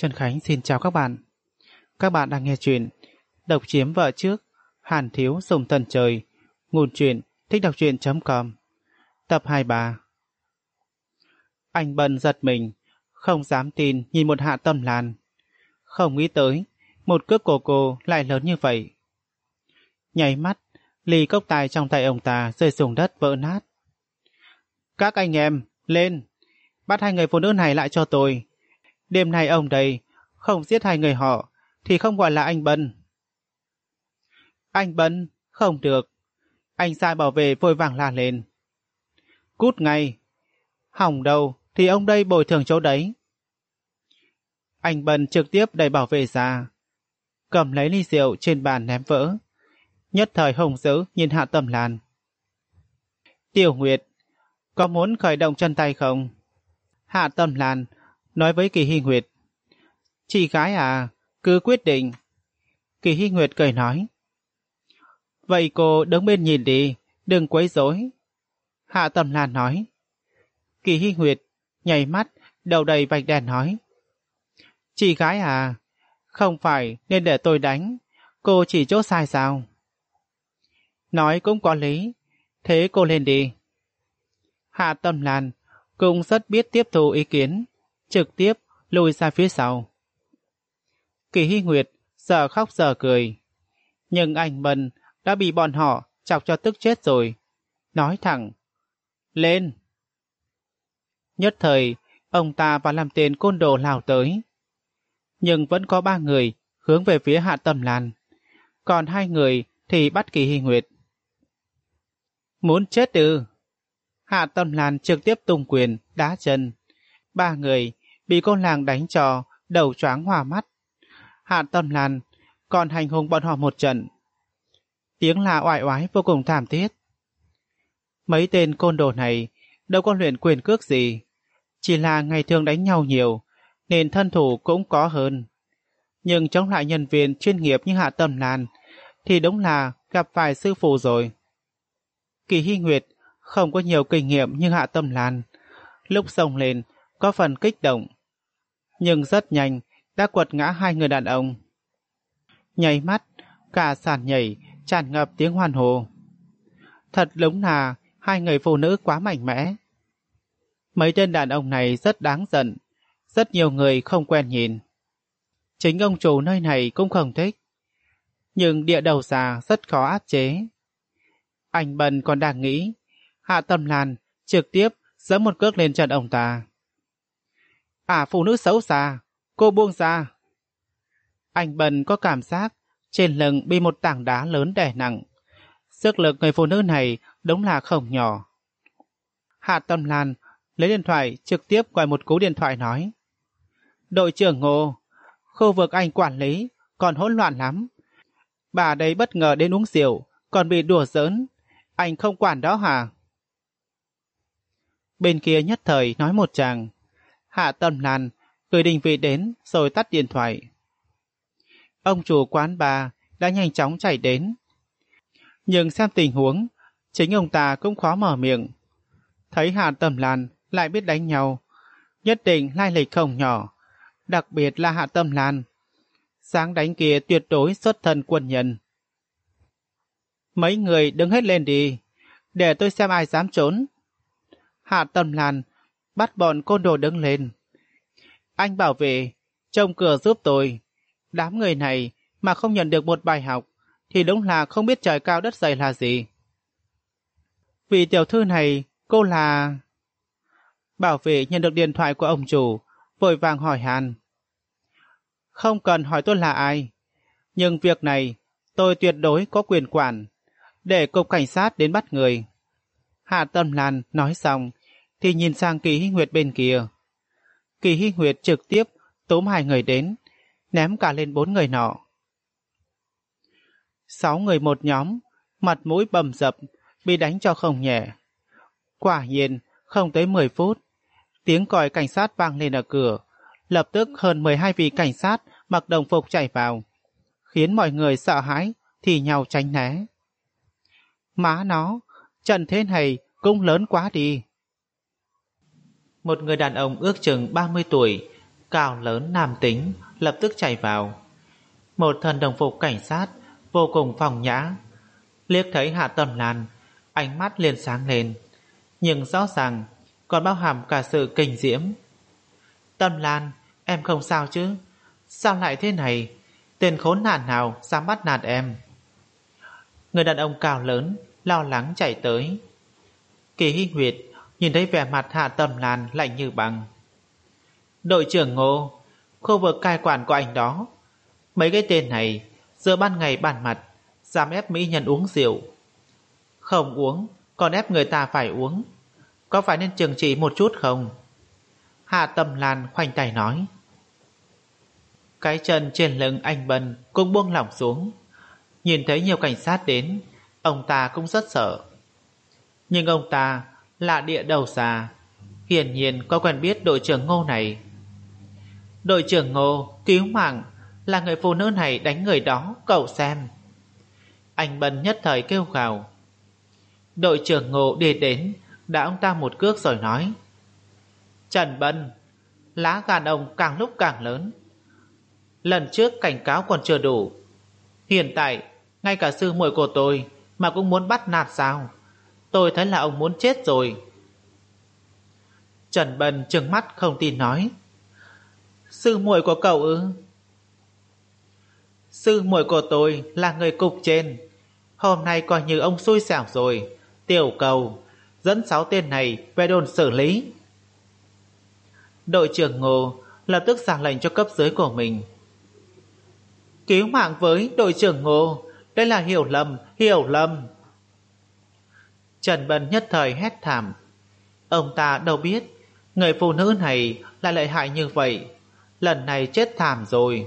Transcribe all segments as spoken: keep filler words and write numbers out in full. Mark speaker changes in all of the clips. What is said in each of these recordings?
Speaker 1: Trần Khánh xin chào các bạn. Các bạn đang nghe chuyện Độc chiếm vợ trước, Hàn thiếu dùng thần trời, nguồn truyện thích đọc truyện chấm com. Tập hai mươi ba. Anh Bân giật mình, không dám tin nhìn một Hạ Tâm Lan. Không nghĩ tới, một cước của cô lại lớn như vậy. Nháy mắt, ly cốc tài trong tay ông ta rơi xuống đất vỡ nát. Các anh em, lên! Bắt hai người phụ nữ này lại cho tôi. Đêm nay ông đây, không giết hai người họ, thì không gọi là anh Bân. Anh Bân, không được. Anh sai bảo vệ vội vàng la lên. Cút ngay. Hỏng đâu, thì ông đây bồi thường chỗ đấy. Anh Bân trực tiếp đẩy bảo vệ ra, cầm lấy ly rượu trên bàn ném vỡ. Nhất thời hùng dữ nhìn Hạ Tâm Lan. Tiểu Nguyệt, có muốn khởi động chân tay không? Hạ Tâm Lan nói với Kỳ Hy Nguyệt. Chị gái à, cứ quyết định. Kỳ Hy Nguyệt cười nói. Vậy cô đứng bên nhìn đi, đừng quấy rối. Hạ Tâm Lan nói. Kỳ Hy Nguyệt nhảy mắt, đầu đầy vạch đèn nói. Chị gái à, không phải nên để tôi đánh, cô chỉ chỗ sai sao? Nói cũng có lý, thế cô lên đi. Hạ Tâm Lan cũng rất biết tiếp thu ý kiến, trực tiếp lùi ra phía sau. Kỳ Hy Nguyệt giờ khóc giờ cười, nhưng anh Bân đã bị bọn họ chọc cho tức chết rồi, nói thẳng, lên. Nhất thời, ông ta và làm tên côn đồ lao tới, nhưng vẫn có ba người hướng về phía Hạ Tâm Lan, còn hai người thì bắt Kỳ Hy Nguyệt. Muốn chết ư? Hạ Tâm Lan trực tiếp tung quyền, đá chân. Ba người bị con làng đánh cho đầu choáng hoa mắt. Hạ Tâm Lan còn hành hung bọn họ một trận. Tiếng la oai oái vô cùng thảm thiết. Mấy tên côn đồ này đâu có luyện quyền cước gì, chỉ là ngày thường đánh nhau nhiều nên thân thủ cũng có hơn. Nhưng chống lại nhân viên chuyên nghiệp như Hạ Tâm Lan thì đúng là gặp phải sư phụ rồi. Kỳ Hy Nguyệt không có nhiều kinh nghiệm như Hạ Tâm Lan, lúc xông lên có phần kích động, nhưng rất nhanh đã quật ngã hai người đàn ông. Nháy mắt, cả sàn nhảy tràn ngập tiếng hoan hô. Thật đúng là hai người phụ nữ quá mạnh mẽ. Mấy tên đàn ông này rất đáng giận, rất nhiều người không quen nhìn. Chính ông chủ nơi này cũng không thích, nhưng địa đầu già rất khó áp chế. Anh Bân còn đang nghĩ, Hạ Tâm Lan trực tiếp giẫm một cước lên chân ông ta. À, phụ nữ xấu xa, cô buông ra. Anh Bân có cảm giác trên lưng bị một tảng đá lớn đè nặng. Sức lực người phụ nữ này đúng là không nhỏ. Hạ Tâm Lan lấy điện thoại trực tiếp gọi một cú điện thoại nói. Đội trưởng Ngô, khu vực anh quản lý còn hỗn loạn lắm. Bà đấy bất ngờ đến uống rượu, còn bị đùa giỡn. Anh không quản đó hả? Bên kia nhất thời nói một chàng. Hạ Tâm Lan gửi định vị đến rồi tắt điện thoại. Ông chủ quán bar đã nhanh chóng chạy đến. Nhưng xem tình huống, chính ông ta cũng khó mở miệng. Thấy Hạ Tâm Lan lại biết đánh nhau, nhất định lai lịch không nhỏ, đặc biệt là Hạ Tâm Lan. Sáng đánh kia tuyệt đối xuất thân quân nhân. Mấy người đứng hết lên đi, để tôi xem ai dám trốn. Hạ Tâm Lan bắt bọn côn đồ đứng lên. Anh bảo vệ, trông cửa giúp tôi. Đám người này mà không nhận được một bài học thì đúng là không biết trời cao đất dày là gì. Vị tiểu thư này, cô là... Bảo vệ nhận được điện thoại của ông chủ, vội vàng hỏi han. Không cần hỏi tôi là ai, nhưng việc này tôi tuyệt đối có quyền quản, để cục cảnh sát đến bắt người. Hạ Tâm Lan nói xong thì nhìn sang Kỳ Hy Nguyệt bên kia. Kỳ Hy Nguyệt trực tiếp túm hai người đến, ném cả lên bốn người nọ. Sáu người một nhóm, mặt mũi bầm dập, bị đánh cho không nhẹ. Quả nhiên, không tới mười phút, tiếng còi cảnh sát vang lên ở cửa, lập tức hơn mười hai vị cảnh sát mặc đồng phục chạy vào, khiến mọi người sợ hãi thì nhau tránh né. Má nó, trận thế này cũng lớn quá đi. Một người đàn ông ước chừng ba mươi tuổi, cao lớn nam tính lập tức chạy vào. Một thân đồng phục cảnh sát vô cùng phong nhã, liếc thấy Hạ Tâm Lan, ánh mắt liền sáng lên, nhưng rõ ràng còn bao hàm cả sự kinh diễm. Tâm Lan, em không sao chứ? Sao lại thế này? Tên khốn nạn nào dám bắt nạt em? Người đàn ông cao lớn lo lắng chạy tới. Kỳ Hy Nguyệt nhìn thấy vẻ mặt Hạ Tâm Lan lạnh như băng. Đội trưởng Ngô, khu vực cai quản của anh đó, mấy cái tên này giữa ban ngày ban mặt dám ép mỹ nhân uống rượu, không uống còn ép người ta phải uống, có phải nên trừng trị một chút không? Hạ Tâm Lan khoanh tay nói. Cái chân trên lưng anh Bân cũng buông lỏng xuống. Nhìn thấy nhiều cảnh sát đến, ông ta cũng rất sợ. Nhưng ông ta là địa đầu xa, hiển nhiên có quen biết đội trưởng Ngô này. Đội trưởng Ngô, cứu mạng, là người phụ nữ này đánh người đó, cậu xem. Anh Bân nhất thời kêu gào. Đội trưởng Ngô đi đến, đã ông ta một cước rồi nói. Trần Bân, lá gan ông càng lúc càng lớn. Lần trước cảnh cáo còn chưa đủ, hiện tại ngay cả sư muội của tôi mà cũng muốn bắt nạt sao? Tôi thấy là ông muốn chết rồi. Trần Bân trừng mắt không tin nói. Sư muội của cậu ư? Sư muội của tôi là người cục trên. Hôm nay coi như ông xui xẻo rồi. Tiểu Cầu, dẫn sáu tên này về đồn xử lý. Đội trưởng Ngô lập tức ra lệnh cho cấp dưới của mình. Cứu mạng với đội trưởng Ngô, đây là hiểu lầm, hiểu lầm. Trần Bân nhất thời hét thảm. Ông ta đâu biết người phụ nữ này là lợi hại như vậy, lần này chết thảm rồi.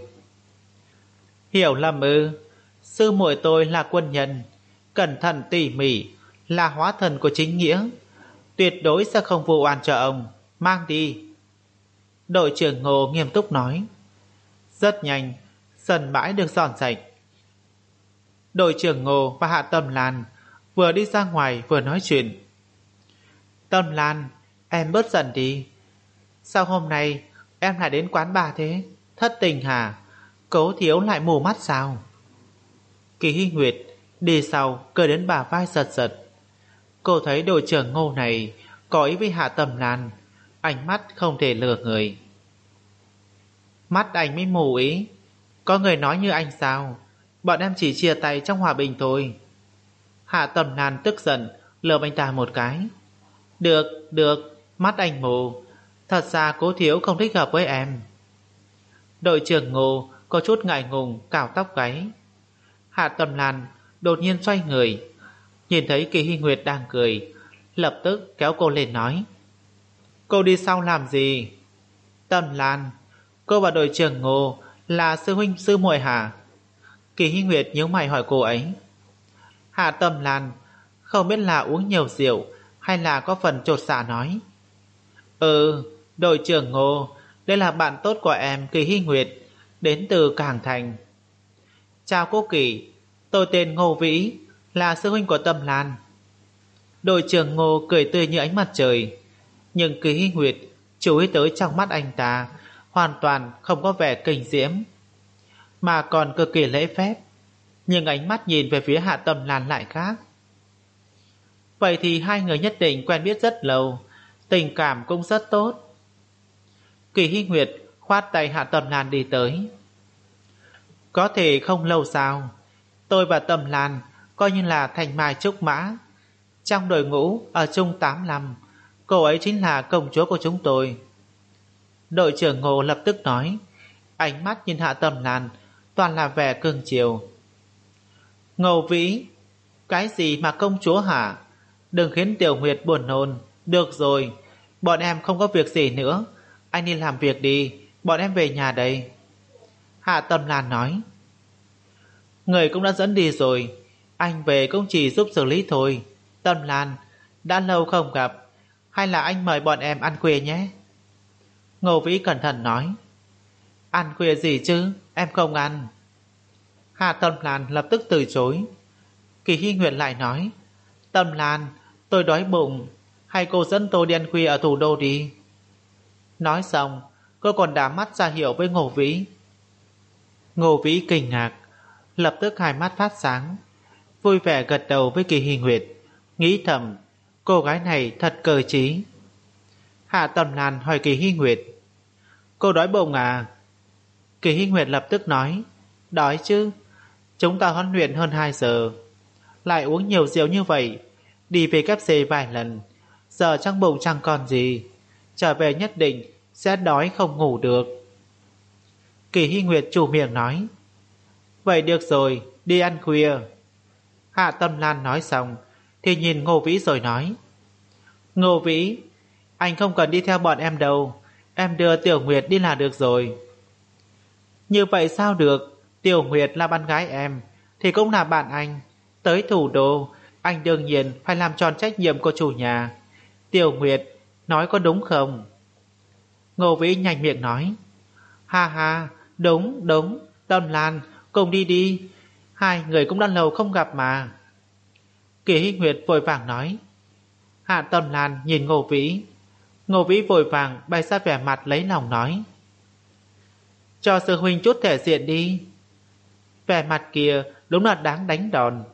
Speaker 1: Hiểu lầm ư? Sư muội tôi là quân nhân, cẩn thận tỉ mỉ, là hóa thần của chính nghĩa, tuyệt đối sẽ không vu oan cho ông. Mang đi. Đội trưởng Ngô nghiêm túc nói. Rất nhanh, sân bãi được dọn sạch. Đội trưởng Ngô và Hạ Tâm Lan vừa đi ra ngoài vừa nói chuyện. Tâm Lan, em bớt giận đi. Sao hôm nay em lại đến quán bà thế? Thất tình hả? Cố thiếu lại mù mắt sao? Kỳ Hy Nguyệt đi sau cười đến bà vai giật giật. Cô thấy đội trưởng Ngô này có ý với Hạ Tâm Lan, ánh mắt không thể lừa người. Mắt anh mới mù ý. Có người nói như anh sao? Bọn em chỉ chia tay trong hòa bình thôi. Hạ Tâm Lan tức giận lườm anh ta một cái. Được, được, mắt anh mù. Thật ra Cố thiếu không thích hợp với em. Đội trưởng Ngô có chút ngại ngùng cào tóc gáy. Hạ Tâm Lan đột nhiên xoay người, nhìn thấy Kỳ Hy Nguyệt đang cười, lập tức kéo cô lên nói. Cô đi sau làm gì? Tâm Lan, cô và đội trưởng Ngô là sư huynh sư muội hả? Kỳ Hy Nguyệt nhíu mày hỏi cô ấy. Hạ Tâm Lan không biết là uống nhiều rượu hay là có phần chột dạ nói. Ừ, đội trưởng Ngô, đây là bạn tốt của em Kỳ Hy Nguyệt, đến từ Cảng Thành. Chào cô Kỳ, tôi tên Ngô Vĩ, là sư huynh của Tâm Lan. Đội trưởng Ngô cười tươi như ánh mặt trời, nhưng Kỳ Hy Nguyệt chú ý tới trong mắt anh ta hoàn toàn không có vẻ kinh diễm, mà còn cực kỳ lễ phép, nhưng ánh mắt nhìn về phía Hạ Tâm Lan lại khác. Vậy thì hai người nhất định quen biết rất lâu, tình cảm cũng rất tốt. Kỳ Hy Nguyệt khoát tay Hạ Tâm Lan đi tới. Có thể không lâu sao? Tôi và Tâm Lan coi như là thành mai trúc mã. Trong đội ngũ ở chung tám năm, cô ấy chính là công chúa của chúng tôi. Đội trưởng Ngô lập tức nói, ánh mắt nhìn Hạ Tâm Lan toàn là vẻ cưng chiều. Ngô Vĩ, cái gì mà công chúa hả? Đừng khiến Tiểu Nguyệt buồn nôn. Được rồi, bọn em không có việc gì nữa, anh đi làm việc đi, bọn em về nhà đây. Hạ Tâm Lan nói. Người cũng đã dẫn đi rồi, anh về cũng chỉ giúp xử lý thôi. Tâm Lan, đã lâu không gặp, hay là anh mời bọn em ăn khuya nhé? Ngô Vĩ cẩn thận nói. Ăn khuya gì chứ, em không ăn. Hạ Tâm Lan lập tức từ chối. Kỳ Hy Nguyệt lại nói. Tâm Lan, tôi đói bụng, hay cô dẫn tôi đi ăn khuya ở thủ đô đi. Nói xong, Cô còn đá mắt ra hiệu với Ngô Vĩ. Ngô Vĩ kinh ngạc, lập tức hai mắt phát sáng, vui vẻ gật đầu với Kỳ Hy Nguyệt, nghĩ thầm cô gái này thật cơ trí. Hạ Tầm Lan hỏi Kỳ Hy Nguyệt: Cô đói bụng à? Kỳ Hy Nguyệt lập tức nói: Đói chứ, chúng ta huấn luyện hơn hai giờ, lại uống nhiều rượu như vậy, đi về kép xê vài lần, giờ trong bụng chẳng còn gì, trở về nhất định sẽ đói không ngủ được. Kỳ Hy Nguyệt chủ miệng nói: Vậy được rồi, đi ăn khuya. Hạ Tâm Lan nói xong thì nhìn Ngô Vĩ rồi nói: Ngô Vĩ, anh không cần đi theo bọn em đâu, em đưa Tiểu Nguyệt đi là được rồi. Như vậy sao được, Tiểu Nguyệt là bạn gái em thì cũng là bạn anh. Tới thủ đô, anh đương nhiên phải làm tròn trách nhiệm của chủ nhà. Tiểu Nguyệt nói có đúng không? Ngô Vĩ nhanh miệng nói: Ha ha, đúng đúng, Tâm Lan, cùng đi đi, hai người cũng đã lâu không gặp mà. Kỳ Hy Nguyệt vội vàng nói. Hạ Tâm Lan nhìn Ngô Vĩ. Ngô Vĩ vội vàng bày ra vẻ mặt lấy lòng nói: Cho sư huynh chút thể diện đi. Vẻ mặt kia đúng là đáng đánh đòn.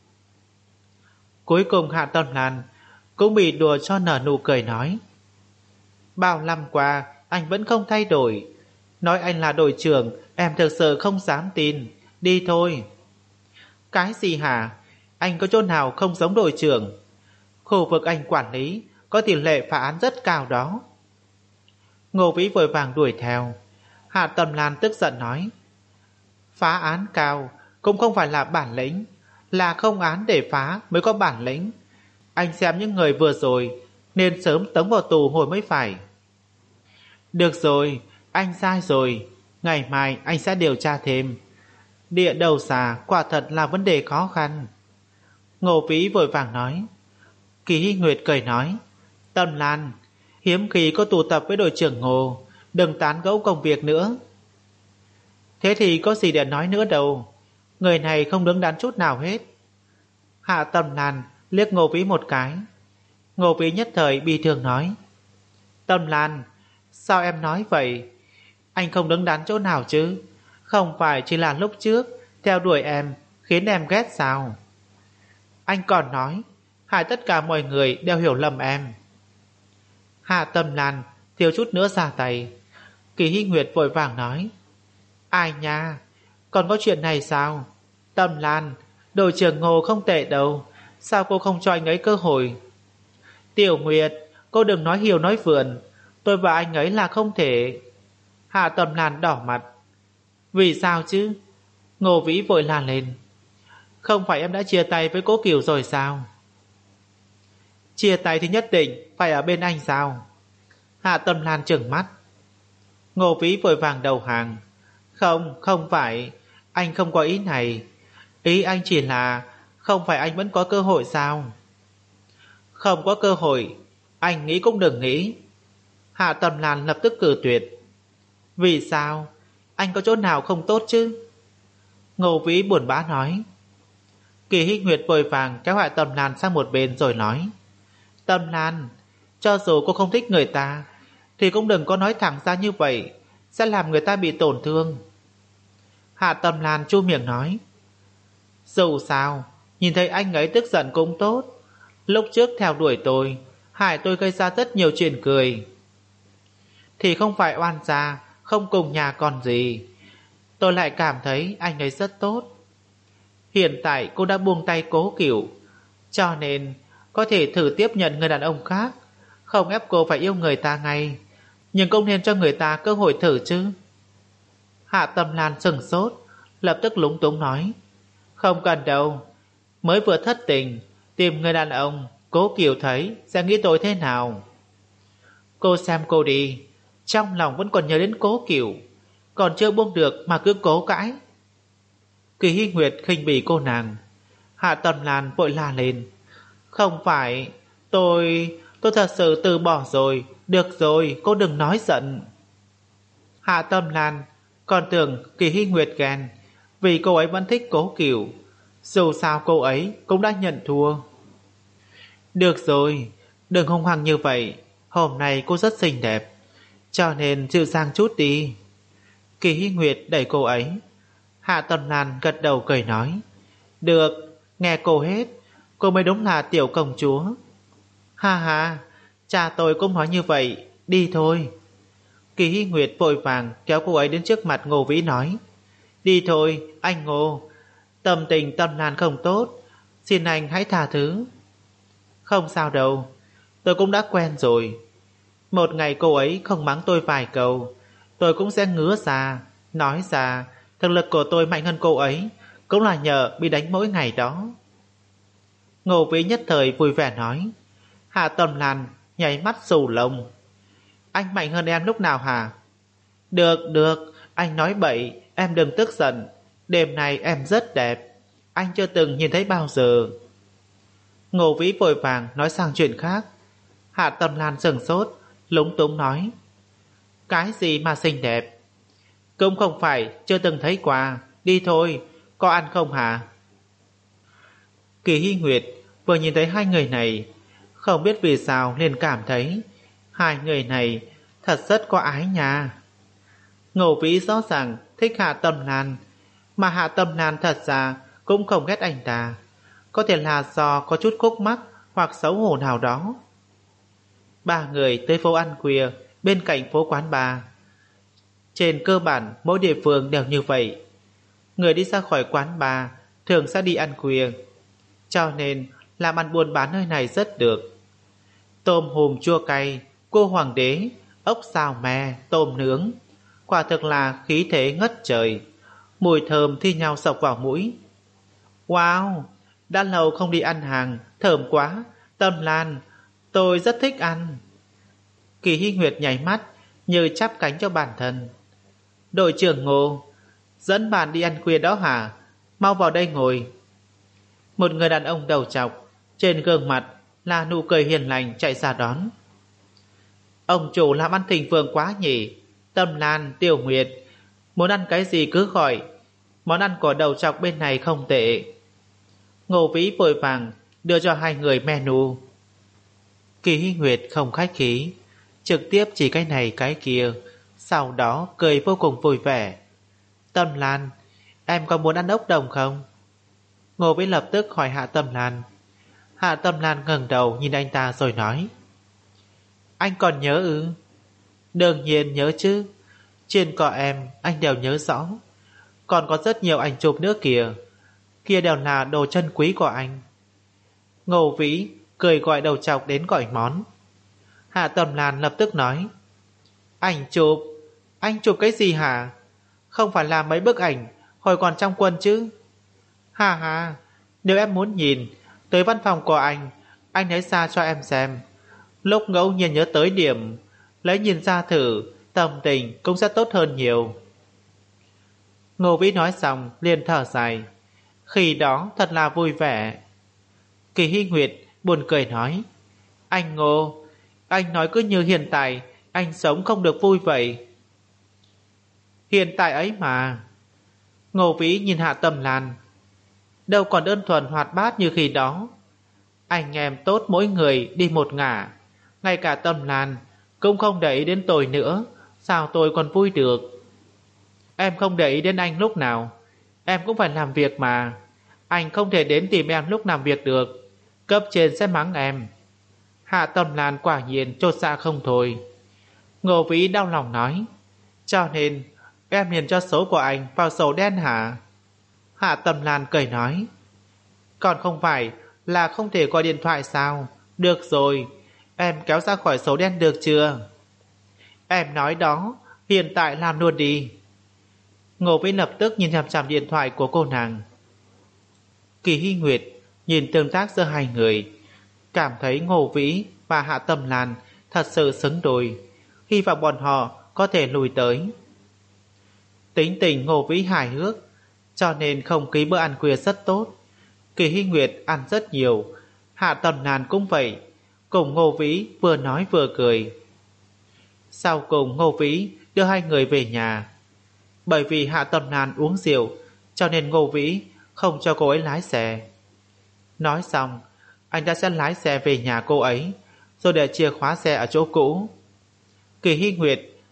Speaker 1: Cuối cùng Hạ Tâm Lan cũng bị đùa cho nở nụ cười nói: Bao năm qua anh vẫn không thay đổi, nói anh là đội trưởng em thực sự không dám tin. Đi thôi. Cái gì hả? Anh có chỗ nào không giống đội trưởng? Khu vực anh quản lý có tỷ lệ phá án rất cao đó. Ngô Vĩ vội vàng đuổi theo. Hạ Tầm Lan tức giận nói: Phá án cao cũng không phải là bản lĩnh, là không án để phá mới có bản lĩnh. Anh xem những người vừa rồi nên sớm tống vào tù hồi mới phải. Được rồi, anh sai rồi, ngày mai anh sẽ điều tra thêm. Địa đầu xà quả thật là vấn đề khó khăn. Ngô Vĩ vội vàng nói. Kỳ Hy Nguyệt cười nói: Tâm Lan, hiếm khi có tụ tập với đội trưởng Ngô, đừng tán gẫu công việc nữa. Thế thì có gì để nói nữa đâu, người này không đứng đắn chút nào hết. Hạ Tâm Lan liếc Ngô Vĩ một cái. Ngô Vĩ nhất thời bi thương nói: Tâm Lan, sao em nói vậy? Anh không đứng đắn chỗ nào chứ? Không phải chỉ là lúc trước theo đuổi em khiến em ghét sao? Anh còn nói hại tất cả mọi người đều hiểu lầm em. Hạ Tâm Lan thiếu chút nữa ra tay. Kỳ Hy Nguyệt vội vàng nói: Ai nha, còn có chuyện này sao? Tâm Lan, đội trưởng Ngô không tệ đâu, sao cô không cho anh ấy cơ hội? Tiểu Nguyệt, cô đừng nói hiều nói vượn, tôi và anh ấy là không thể. Hạ Tâm Lan đỏ mặt. Vì sao chứ? Ngô Vĩ vội la lên: Không phải em đã chia tay với Cố Kiều rồi sao? Chia tay thì nhất định phải ở bên anh sao? Hạ Tâm Lan trừng mắt. Ngô Vĩ vội vàng đầu hàng. Không, không phải, anh không có ý này. Ý anh chỉ là không phải anh vẫn có cơ hội sao? Không có cơ hội, anh nghĩ cũng đừng nghĩ. Hạ Tâm Lan lập tức cự tuyệt. Vì sao? Anh có chỗ nào không tốt chứ? Ngô Vĩ buồn bã nói. Kỳ Hy Nguyệt vội vàng kéo Hạ Tâm Lan sang một bên rồi nói: Tâm Lan, cho dù cô không thích người ta thì cũng đừng có nói thẳng ra như vậy, sẽ làm người ta bị tổn thương. Hạ Tâm Lan chu miệng nói: Dù sao, nhìn thấy anh ấy tức giận cũng tốt. Lúc trước theo đuổi tôi, hại tôi gây ra rất nhiều chuyện cười. Thì không phải oan gia, không cùng nhà còn gì. Tôi lại cảm thấy anh ấy rất tốt. Hiện tại cô đã buông tay Cố Cửu, cho nên có thể thử tiếp nhận người đàn ông khác. Không ép cô phải yêu người ta ngay, nhưng cũng nên cho người ta cơ hội thử chứ. Hạ Tâm Lan sừng sốt, lập tức lúng túng nói: Không cần đâu, mới vừa thất tình, tìm người đàn ông, Cố Kiều thấy sẽ nghĩ tôi thế nào? Cô xem cô đi, trong lòng vẫn còn nhớ đến Cố Kiều, còn chưa buông được mà cứ cố cãi. Kỳ Hy Nguyệt khinh bỉ cô nàng. Hạ Tâm Lan vội la lên: Không phải, tôi... tôi thật sự từ bỏ rồi. Được rồi, cô đừng nói giận. Hạ Tâm Lan còn tưởng Kỳ Hy Nguyệt ghen vì cô ấy vẫn thích Cố Kiều. Dù sao cô ấy cũng đã nhận thua. Được rồi, đừng hung hăng như vậy. Hôm nay cô rất xinh đẹp, cho nên dịu dàng chút đi. Kỳ Hy Nguyệt đẩy cô ấy. Hạ Tâm Lan gật đầu cười nói, được, nghe cô hết, cô mới đúng là tiểu công chúa. Ha ha, cha tôi cũng nói như vậy, đi thôi. Kỳ Hy Nguyệt vội vàng kéo cô ấy đến trước mặt Ngô Vĩ nói, đi thôi, anh Ngô, tâm tình Tâm Lan không tốt, xin anh hãy tha thứ. Không sao đâu, tôi cũng đã quen rồi. Một ngày cô ấy không mắng tôi vài câu, tôi cũng sẽ ngứa ra, nói ra thực lực của tôi mạnh hơn cô ấy cũng là nhờ bị đánh mỗi ngày đó. Ngô Vĩ nhất thời vui vẻ nói. Hạ Tâm Lan nháy mắt xù lông. Anh mạnh hơn em lúc nào hả? Được, được, anh nói bậy, em đừng tức giận. Đêm nay em rất đẹp, anh chưa từng nhìn thấy bao giờ. Ngô Vĩ vội vàng nói sang chuyện khác. Hạ Tâm Lan sững sốt, lúng túng nói, cái gì mà xinh đẹp? Cũng không phải chưa từng thấy qua, đi thôi, có ăn không hả? Kỳ Hy Nguyệt vừa nhìn thấy hai người này, không biết vì sao liền cảm thấy hai người này thật rất có ái nha. Ngô Vĩ rõ ràng thích Hạ Tâm Lan, mà Hạ Tâm Lan thật ra cũng không ghét anh ta, có thể là do có chút khúc mắc hoặc xấu hổ nào đó. Ba người tới phố ăn khuya bên cạnh phố quán bar. Trên cơ bản mỗi địa phương đều như vậy, người đi ra khỏi quán bar thường sẽ đi ăn khuya, cho nên làm ăn buôn bán nơi này rất được. Tôm hùm chua cay, cua hoàng đế, ốc xào me, tôm nướng, quả thực là khí thế ngất trời, mùi thơm thi nhau sộc vào mũi. Wow, đã lâu không đi ăn hàng, thơm quá. Tâm Lan, tôi rất thích ăn. Kỳ Hy Nguyệt nhảy mắt như chắp cánh cho bản thân. Đội trưởng Ngô, dẫn bạn đi ăn khuya đó hả? Mau vào đây ngồi. Một người đàn ông đầu trọc, trên gương mặt là nụ cười hiền lành chạy ra đón. Ông chủ làm ăn thịnh vượng quá nhỉ. Tâm Lan, Tiểu Nguyệt, muốn ăn cái gì cứ gọi, món ăn của đầu trọc bên này không tệ. Ngô Vĩ vội vàng đưa cho hai người menu. Kỳ Hy Nguyệt không khách khí, trực tiếp chỉ cái này cái kia, sau đó cười vô cùng vui vẻ. Tâm Lan, em có muốn ăn ốc đồng không? Ngô Vĩ lập tức hỏi Hạ Tâm Lan. Hạ Tâm Lan ngẩng đầu nhìn anh ta rồi nói, anh còn nhớ ư? Đương nhiên nhớ chứ, trên cọ em anh đều nhớ rõ, còn có rất nhiều ảnh chụp nữa kìa, kia đều là đồ chân quý của anh. Ngô Vĩ cười gọi đầu trọc đến gọi món. Hạ Tâm Lan lập tức nói, ảnh chụp? Anh chụp cái gì hả? Không phải là mấy bức ảnh hồi còn trong quân chứ? Hà hà, nếu em muốn nhìn, tới văn phòng của anh, anh lấy ra cho em xem. Lúc ngẫu nhiên nhớ tới điểm, lấy nhìn ra thử, tâm tình cũng sẽ tốt hơn nhiều. Ngô Vĩ nói xong liền thở dài, khi đó thật là vui vẻ. Kỳ Hy Nguyệt buồn cười nói, anh Ngô, anh nói cứ như hiện tại anh sống không được vui vậy. Hiện tại ấy mà. Ngô Vĩ nhìn Hạ Tâm Lan, đâu còn đơn thuần hoạt bát như khi đó. Anh em tốt mỗi người đi một ngả, ngay cả Tâm Lan cũng không để ý đến tôi nữa, sao tôi còn vui được? Em không để ý đến anh lúc nào, em cũng phải làm việc mà. Anh không thể đến tìm em lúc làm việc được, cấp trên sẽ mắng em. Hạ Tâm Lan quả nhiên chột dạ không thôi. Ngô Vĩ đau lòng nói, cho nên em liền cho số của anh vào sổ đen hả? Hạ Tâm Lan cười nói, còn không phải là không thể gọi điện thoại sao? Được rồi, em kéo ra khỏi số đen được chưa? Em nói đó, hiện tại làm luôn đi. Ngô Vĩ lập tức nhìn chằm chằm điện thoại của cô nàng. Kỳ Hy Nguyệt nhìn tương tác giữa hai người, cảm thấy Ngô Vĩ và Hạ Tâm Lan thật sự xứng đôi, hy vọng bọn họ có thể lùi tới. Tính tình Ngô Vĩ hài hước, cho nên không khí bữa ăn khuya rất tốt. Kỳ Hy Nguyệt ăn rất nhiều, Hạ Tâm Lan cũng vậy, cùng Ngô Vĩ vừa nói vừa cười. Sau cùng Ngô Vĩ đưa hai người về nhà. Bởi vì Hạ Tâm Lan uống rượu, cho nên Ngô Vĩ không cho cô ấy lái xe. Nói xong, anh ta sẽ lái xe về nhà cô ấy, rồi để chìa khóa xe ở chỗ cũ. Kỳ Hy Nguyệt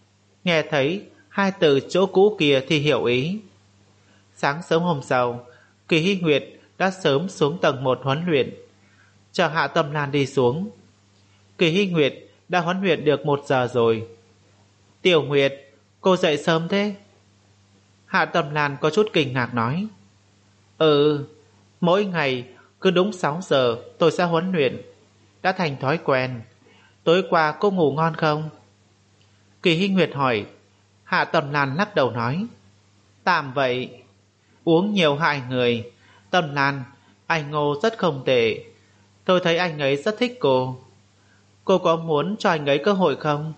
Speaker 1: Nghe thấy hai từ chỗ cũ kia thì hiểu ý. Sáng sớm hôm sau, Kỳ Hy Nguyệt đã sớm xuống tầng một huấn luyện, chờ Hạ Tâm Lan đi xuống. Kỳ Hy Nguyệt đã huấn luyện được một giờ rồi. Tiểu Nguyệt, cô dậy sớm thế? Hạ Tâm Lan có chút kinh ngạc nói. Ừ, mỗi ngày cứ đúng sáu giờ tôi sẽ huấn luyện, đã thành thói quen. Tối qua cô ngủ ngon không? Kỳ Hy Nguyệt hỏi. Hạ Tâm Lan lắc đầu nói. Tạm vậy, uống nhiều hại người. Tâm Lan, anh Ngô rất không tệ. Tôi thấy anh ấy rất thích cô. Cô có muốn cho anh ấy cơ hội không?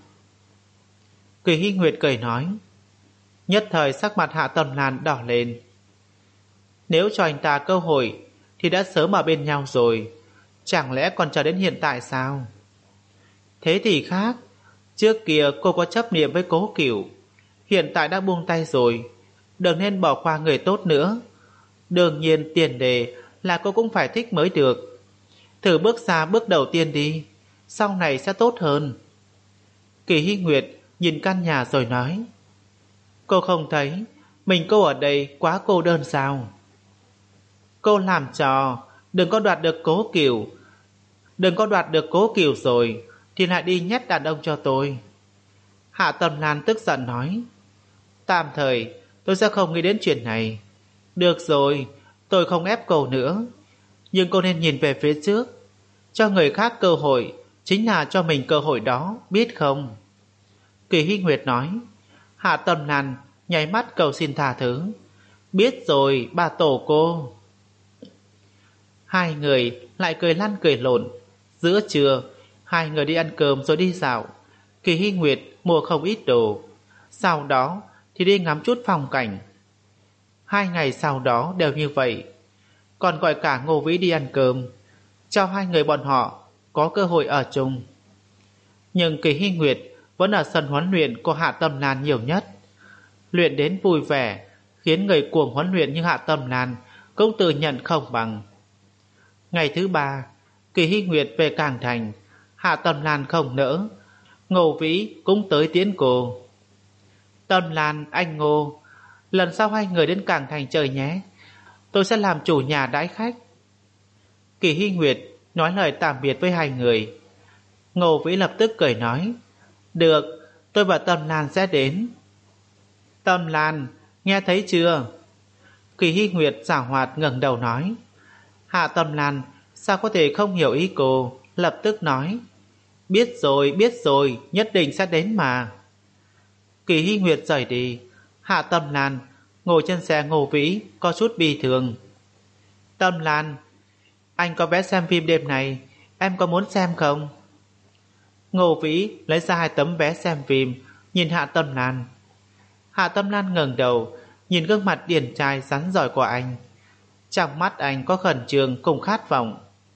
Speaker 1: Kỳ Hy Nguyệt cười nói. Nhất thời sắc mặt Hạ Tâm Lan đỏ lên. Nếu cho anh ta cơ hội thì đã sớm ở bên nhau rồi, chẳng lẽ còn chờ đến hiện tại sao? Thế thì khác. Trước kia cô có chấp niệm với Cố Cửu, hiện tại đã buông tay rồi, đừng nên bỏ qua người tốt nữa. Đương nhiên tiền đề là cô cũng phải thích mới được. Thử bước ra bước đầu tiên đi, sau này sẽ tốt hơn. Kỳ Hy Nguyệt nhìn căn nhà rồi nói. Cô không thấy mình cô ở đây quá cô đơn sao? Cô làm trò, đừng có đoạt được Cố Cửu. Đừng có đoạt được Cố Cửu rồi thì lại đi nhét đàn ông cho tôi. Hạ Tâm Lan tức giận nói. Tạm thời tôi sẽ không nghĩ đến chuyện này. Được rồi, tôi không ép cô nữa, nhưng cô nên nhìn về phía trước. Cho người khác cơ hội chính là cho mình cơ hội đó, biết không? Kỳ Hy Nguyệt nói. Hạ Tâm Lan nháy mắt cầu xin tha thứ. Biết rồi, bà tổ cô. Hai người lại cười lăn cười lộn. Giữa trưa, hai người đi ăn cơm rồi đi dạo. Kỳ Hy Nguyệt mua không ít đồ, sau đó thì đi ngắm chút phong cảnh. Hai ngày sau đó đều như vậy. Còn gọi cả Ngô Vĩ đi ăn cơm, cho hai người bọn họ có cơ hội ở chung. Nhưng Kỳ Hy Nguyệt vẫn ở sân huấn luyện của Hạ Tâm Lan nhiều nhất. Luyện đến vui vẻ, khiến người cuồng huấn luyện như Hạ Tâm Lan cũng tự nhận không bằng. Ngày thứ ba, Kỳ Hy Nguyệt về Cảng Thành. Hạ Tâm Lan không nỡ, Ngô Vĩ cũng tới tiễn cô. Tâm Lan, anh Ngô, lần sau hai người đến Cảng Thành chơi nhé, tôi sẽ làm chủ nhà đãi khách. Kỳ Hy Nguyệt nói lời tạm biệt với hai người. Ngô Vĩ lập tức cười nói. Được, tôi và Tâm Lan sẽ đến. Tâm Lan, nghe thấy chưa? Kỳ Hy Nguyệt giảo hoạt ngẩng đầu nói. Hạ Tâm Lan sao có thể không hiểu ý cô, lập tức nói. Biết rồi, biết rồi, nhất định sẽ đến mà. Kỳ Hy Nguyệt rời đi. Hạ Tâm Lan ngồi trên xe Ngô Vĩ có chút bi thường. Tâm Lan, anh có vé xem phim đêm này, em có muốn xem không? Ngô Vĩ lấy ra hai tấm vé xem phim, nhìn Hạ Tâm Lan. Hạ Tâm Lan ngẩng đầu, nhìn gương mặt điển trai rắn giỏi của anh. Trong mắt anh có khẩn trương cùng khát vọng.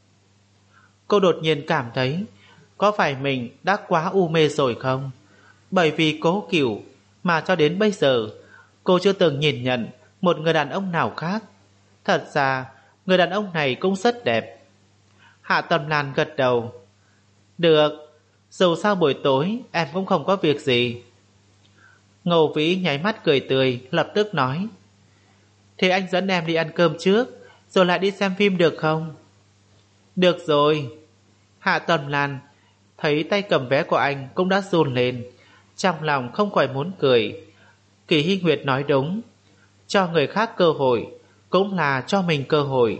Speaker 1: Cô đột nhiên cảm thấy, có phải mình đã quá u mê rồi không? Bởi vì Cố Cửu mà cho đến bây giờ cô chưa từng nhìn nhận một người đàn ông nào khác. Thật ra người đàn ông này cũng rất đẹp. Hạ Tâm Lan gật đầu. Được, dù sao buổi tối em cũng không có việc gì. Ngô Vĩ nháy mắt cười tươi, lập tức nói. Thế anh dẫn em đi ăn cơm trước, rồi lại đi xem phim được không? Được rồi. Hạ Tâm Lan thấy tay cầm vé của anh cũng đã run lên, trong lòng không khỏi muốn cười. Kỳ Hy Nguyệt nói đúng, cho người khác cơ hội cũng là cho mình cơ hội.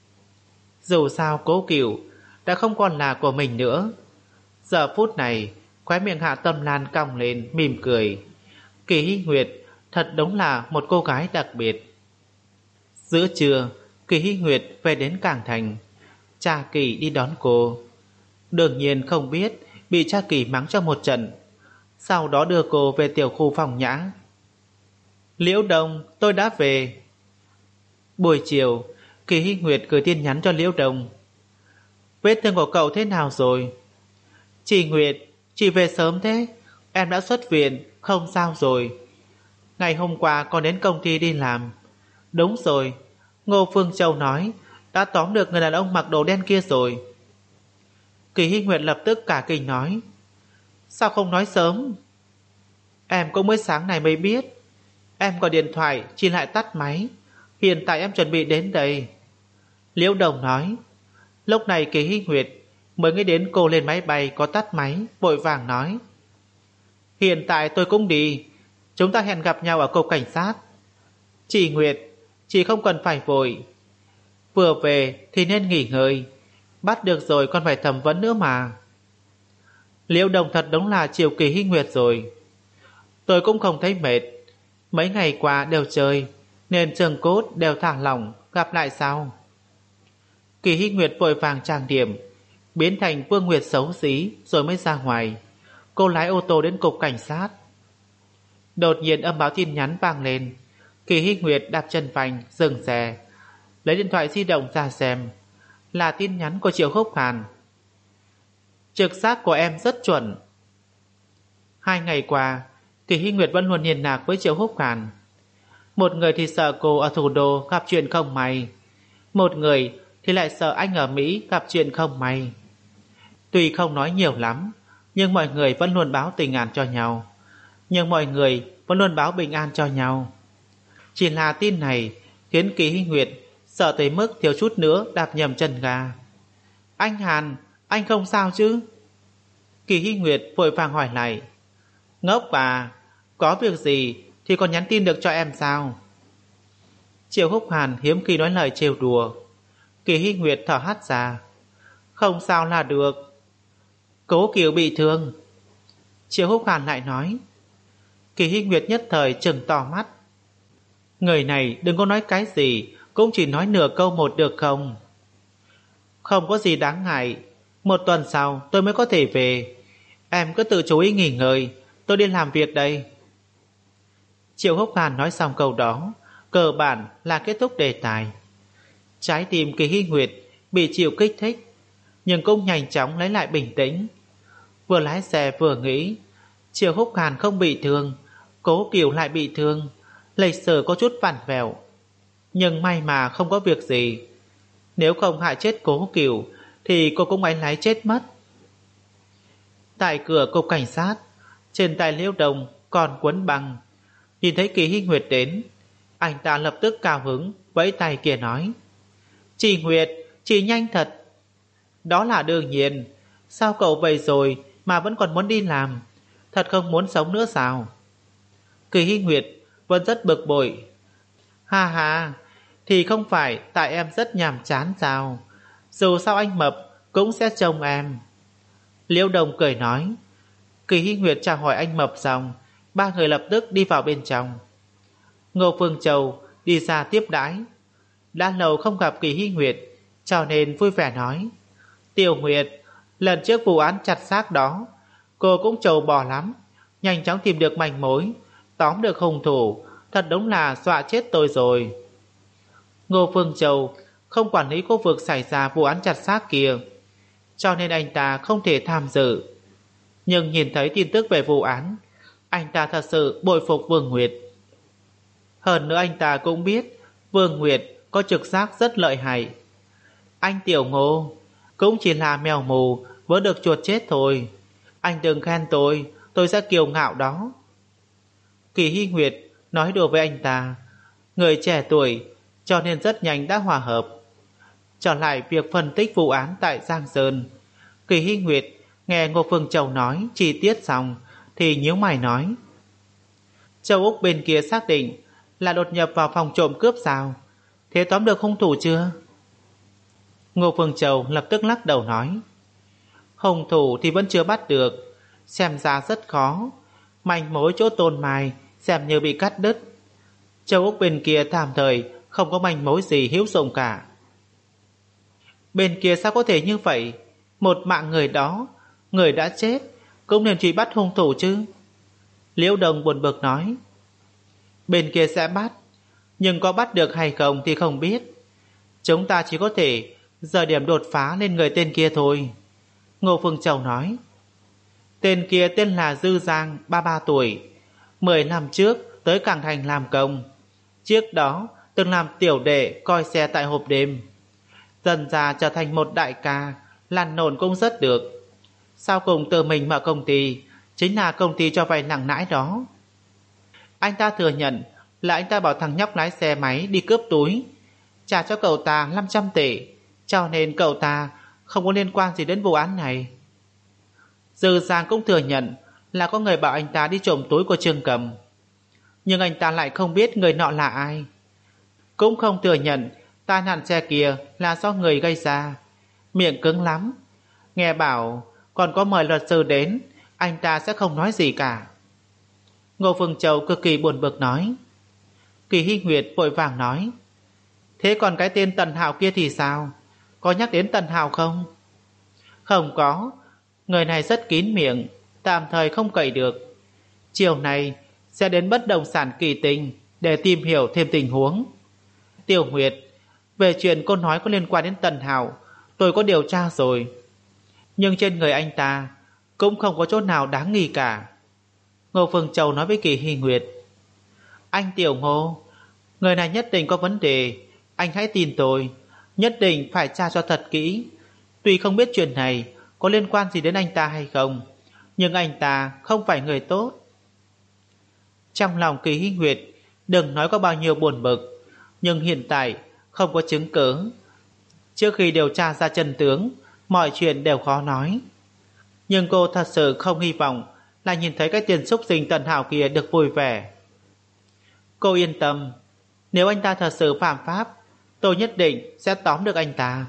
Speaker 1: Dù sao Cố Cửu đã không còn là của mình nữa. Giờ phút này khóe miệng Hạ Tâm Lan cong lên mỉm cười. Kỳ Hy Nguyệt thật đúng là một cô gái đặc biệt. Giữa trưa, Kỳ Hy Nguyệt về đến Cảng Thành. Cha Kỳ đi đón cô. Đương nhiên không biết bị cha Kỳ mắng cho một trận, sau đó đưa cô về tiểu khu phòng nhã. Liễu Đông, tôi đã về. Buổi chiều, Kỳ Hy Nguyệt gửi tin nhắn cho Liễu Đông. Vết thương của cậu thế nào rồi? Chị Nguyệt, chị về sớm thế. Em đã xuất viện, không sao rồi. Ngày hôm qua con đến công ty đi làm. Đúng rồi, Ngô Phương Châu nói đã tóm được người đàn ông mặc đồ đen kia rồi. Kỳ Hy Nguyệt lập tức cả kinh nói. Sao không nói sớm? Em cũng mới sáng này mới biết. Em gọi điện thoại chỉ lại tắt máy. Hiện tại em chuẩn bị đến đây. Liễu Đồng nói. Lúc này Kỳ Hy Nguyệt mới nghĩ đến cô lên máy bay có tắt máy, vội vàng nói. Hiện tại tôi cũng đi. Chúng ta hẹn gặp nhau ở cục cảnh sát. Chị Nguyệt, chị không cần phải vội. Vừa về thì nên nghỉ ngơi. Bắt được rồi còn phải thẩm vấn nữa mà. Liễu Đồng thật đúng là chiều Kỳ Hy Nguyệt rồi. Tôi cũng không thấy mệt. Mấy ngày qua đều chơi nên xương cốt đều thả lỏng. Gặp lại sau. Kỳ Hy Nguyệt vội vàng trang điểm, biến thành Vương Nguyệt xấu xí rồi mới ra ngoài. Cô lái ô tô đến cục cảnh sát. Đột nhiên âm báo tin nhắn vang lên. Kỳ Hy Nguyệt đạp chân phanh dừng xe, lấy điện thoại di động ra xem. Là tin nhắn của Triệu Húc Hàn. Trực giác của em rất chuẩn. Hai ngày qua Kỳ Hy Nguyệt vẫn luôn liên lạc với Triệu Húc Hàn. Một người thì sợ cô ở thủ đô gặp chuyện không may, một người thì lại sợ anh ở Mỹ gặp chuyện không may. Tuy không nói nhiều lắm, nhưng mọi người vẫn luôn báo tình an cho nhau. Nhưng mọi người vẫn luôn báo bình an cho nhau. Chỉ là tin này khiến Kỳ Hy Nguyệt sợ tới mức thiếu chút nữa đạp nhầm chân ga. Anh Hàn, anh không sao chứ? Kỳ Hy Nguyệt vội vàng hỏi lại. Ngốc bà, có việc gì thì còn nhắn tin được cho em sao? Triệu Húc Hàn hiếm khi nói lời trêu đùa. Kỳ Hy Nguyệt thở hắt ra. Không sao là được. Cố Kiều bị thương. Triệu Húc Hàn lại nói. Kỳ Hy Nguyệt nhất thời trừng to mắt. Người này đừng có nói cái gì, cũng chỉ nói nửa câu một được không? Không có gì đáng ngại. Một tuần sau tôi mới có thể về. Em cứ tự chú ý nghỉ ngơi, tôi đi làm việc đây. Triệu Húc Hàn nói xong câu đó, cơ bản là kết thúc đề tài. Trái tim Kỳ Hy Nguyệt bị chịu kích thích, nhưng cũng nhanh chóng lấy lại bình tĩnh. Vừa lái xe vừa nghĩ, Triệu Húc Hàn không bị thương, Cố Kiều lại bị thương, lịch sử có chút vặn vẹo. Nhưng may mà không có việc gì. Nếu không hại chết Cố Kiều thì cô cũng ấy lái chết mất. Tại cửa cục cảnh sát, trên tay Liễu Đồng còn cuốn băng. Nhìn thấy Kỳ Hy Nguyệt đến, anh ta lập tức cao hứng vẫy tay kia nói. Chị Nguyệt, chị nhanh thật. Đó là đương nhiên. Sao cậu vậy rồi mà vẫn còn muốn đi làm? Thật không muốn sống nữa sao? Kỳ Hy Nguyệt vẫn rất bực bội. Ha ha, thì không phải tại em rất nhàm chán sao? Dù sao anh mập cũng sẽ trông em. Liễu Đồng cười nói. Kỳ Hy Nguyệt chào hỏi anh mập xong, ba người lập tức đi vào bên trong. Ngô Phương Châu đi ra tiếp đãi. Đã lâu không gặp Kỳ Hy Nguyệt, cho nên vui vẻ nói. Tiểu Nguyệt, lần trước vụ án chặt xác đó, cô cũng trâu bò lắm, nhanh chóng tìm được manh mối, tóm được hung thủ, thật đúng là dọa chết tôi rồi. Ngô Phương Châu không quản lý khu vực xảy ra vụ án chặt xác kia, cho nên anh ta không thể tham dự. Nhưng nhìn thấy tin tức về vụ án, anh ta thật sự bội phục Vương Nguyệt. Hơn nữa anh ta cũng biết Vương Nguyệt có trực giác rất lợi hại. Anh Tiểu Ngô cũng chỉ là mèo mù vớ được chuột chết thôi. Anh đừng khen tôi, tôi sẽ kiêu ngạo đó. Kỳ Hy Nguyệt nói đùa với anh ta. Người trẻ tuổi cho nên rất nhanh đã hòa hợp. Trở lại việc phân tích vụ án tại Giang Sơn, Kỳ Hy Nguyệt nghe Ngô Phương Châu nói chi tiết xong thì nhíu mày nói. Châu Úc bên kia xác định là đột nhập vào phòng trộm cướp sao? Thế tóm được hung thủ chưa? Ngô Phương Châu lập tức lắc đầu nói. Hung thủ thì vẫn chưa bắt được, xem ra rất khó. Manh mối chỗ Tôn Mai xem như bị cắt đứt. Châu Úc bên kia tạm thời không có manh mối gì hữu dụng cả. Bên kia sao có thể như vậy? Một mạng người đó, người đã chết, cũng nên truy bắt hung thủ chứ. Liễu Đồng buồn bực nói. Bên kia sẽ bắt, nhưng có bắt được hay không thì không biết. Chúng ta chỉ có thể giờ điểm đột phá lên người tên kia thôi. Ngô Phương Châu nói. Tên kia tên là Dư Giang, ba mươi ba tuổi, mười năm trước tới Cảng Thành làm công. Trước đó từng làm tiểu đệ coi xe tại hộp đêm. Dần ra trở thành một đại ca, lăn lộn cũng rất được. Sau cùng tự mình mở công ty, chính là công ty cho vay nặng lãi đó. Anh ta thừa nhận là anh ta bảo thằng nhóc lái xe máy đi cướp túi, trả cho cậu ta năm trăm tệ, cho nên cậu ta không có liên quan gì đến vụ án này. Dư Giang cũng thừa nhận là có người bảo anh ta đi trộm túi của Trương Cầm, nhưng anh ta lại không biết người nọ là ai. Cũng không thừa nhận tai nạn xe kia là do người gây ra, miệng cứng lắm. Nghe bảo còn có mời luật sư đến, anh ta sẽ không nói gì cả. Ngô Phương Châu cực kỳ buồn bực nói. Kỳ Hy Nguyệt vội vàng nói, thế còn cái tên Tần Hạo kia thì sao? Có nhắc đến Tần Hạo không? Không có, người này rất kín miệng, tạm thời không cậy được. Chiều nay sẽ đến bất động sản Kỳ Tinh để tìm hiểu thêm tình huống. Tiểu Nguyệt, về chuyện cô nói có liên quan đến Tần Hạo, tôi có điều tra rồi, nhưng trên người anh ta cũng không có chỗ nào đáng nghi cả. Ngô Phương Châu nói với Kỳ Hy Nguyệt. Anh Tiểu Ngô, người này nhất định có vấn đề, anh hãy tin tôi, nhất định phải tra cho thật kỹ. Tuy không biết chuyện này có liên quan gì đến anh ta hay không, nhưng anh ta không phải người tốt. Trong lòng Kỳ Hy Nguyệt đừng nói có bao nhiêu buồn bực, nhưng hiện tại không có chứng cứ. Trước khi điều tra ra chân tướng, mọi chuyện đều khó nói. Nhưng cô thật sự không hy vọng là nhìn thấy cái tiền xúc sinh Tần Hạo kia được vui vẻ. Cô yên tâm, nếu anh ta thật sự phạm pháp, tôi nhất định sẽ tóm được anh ta.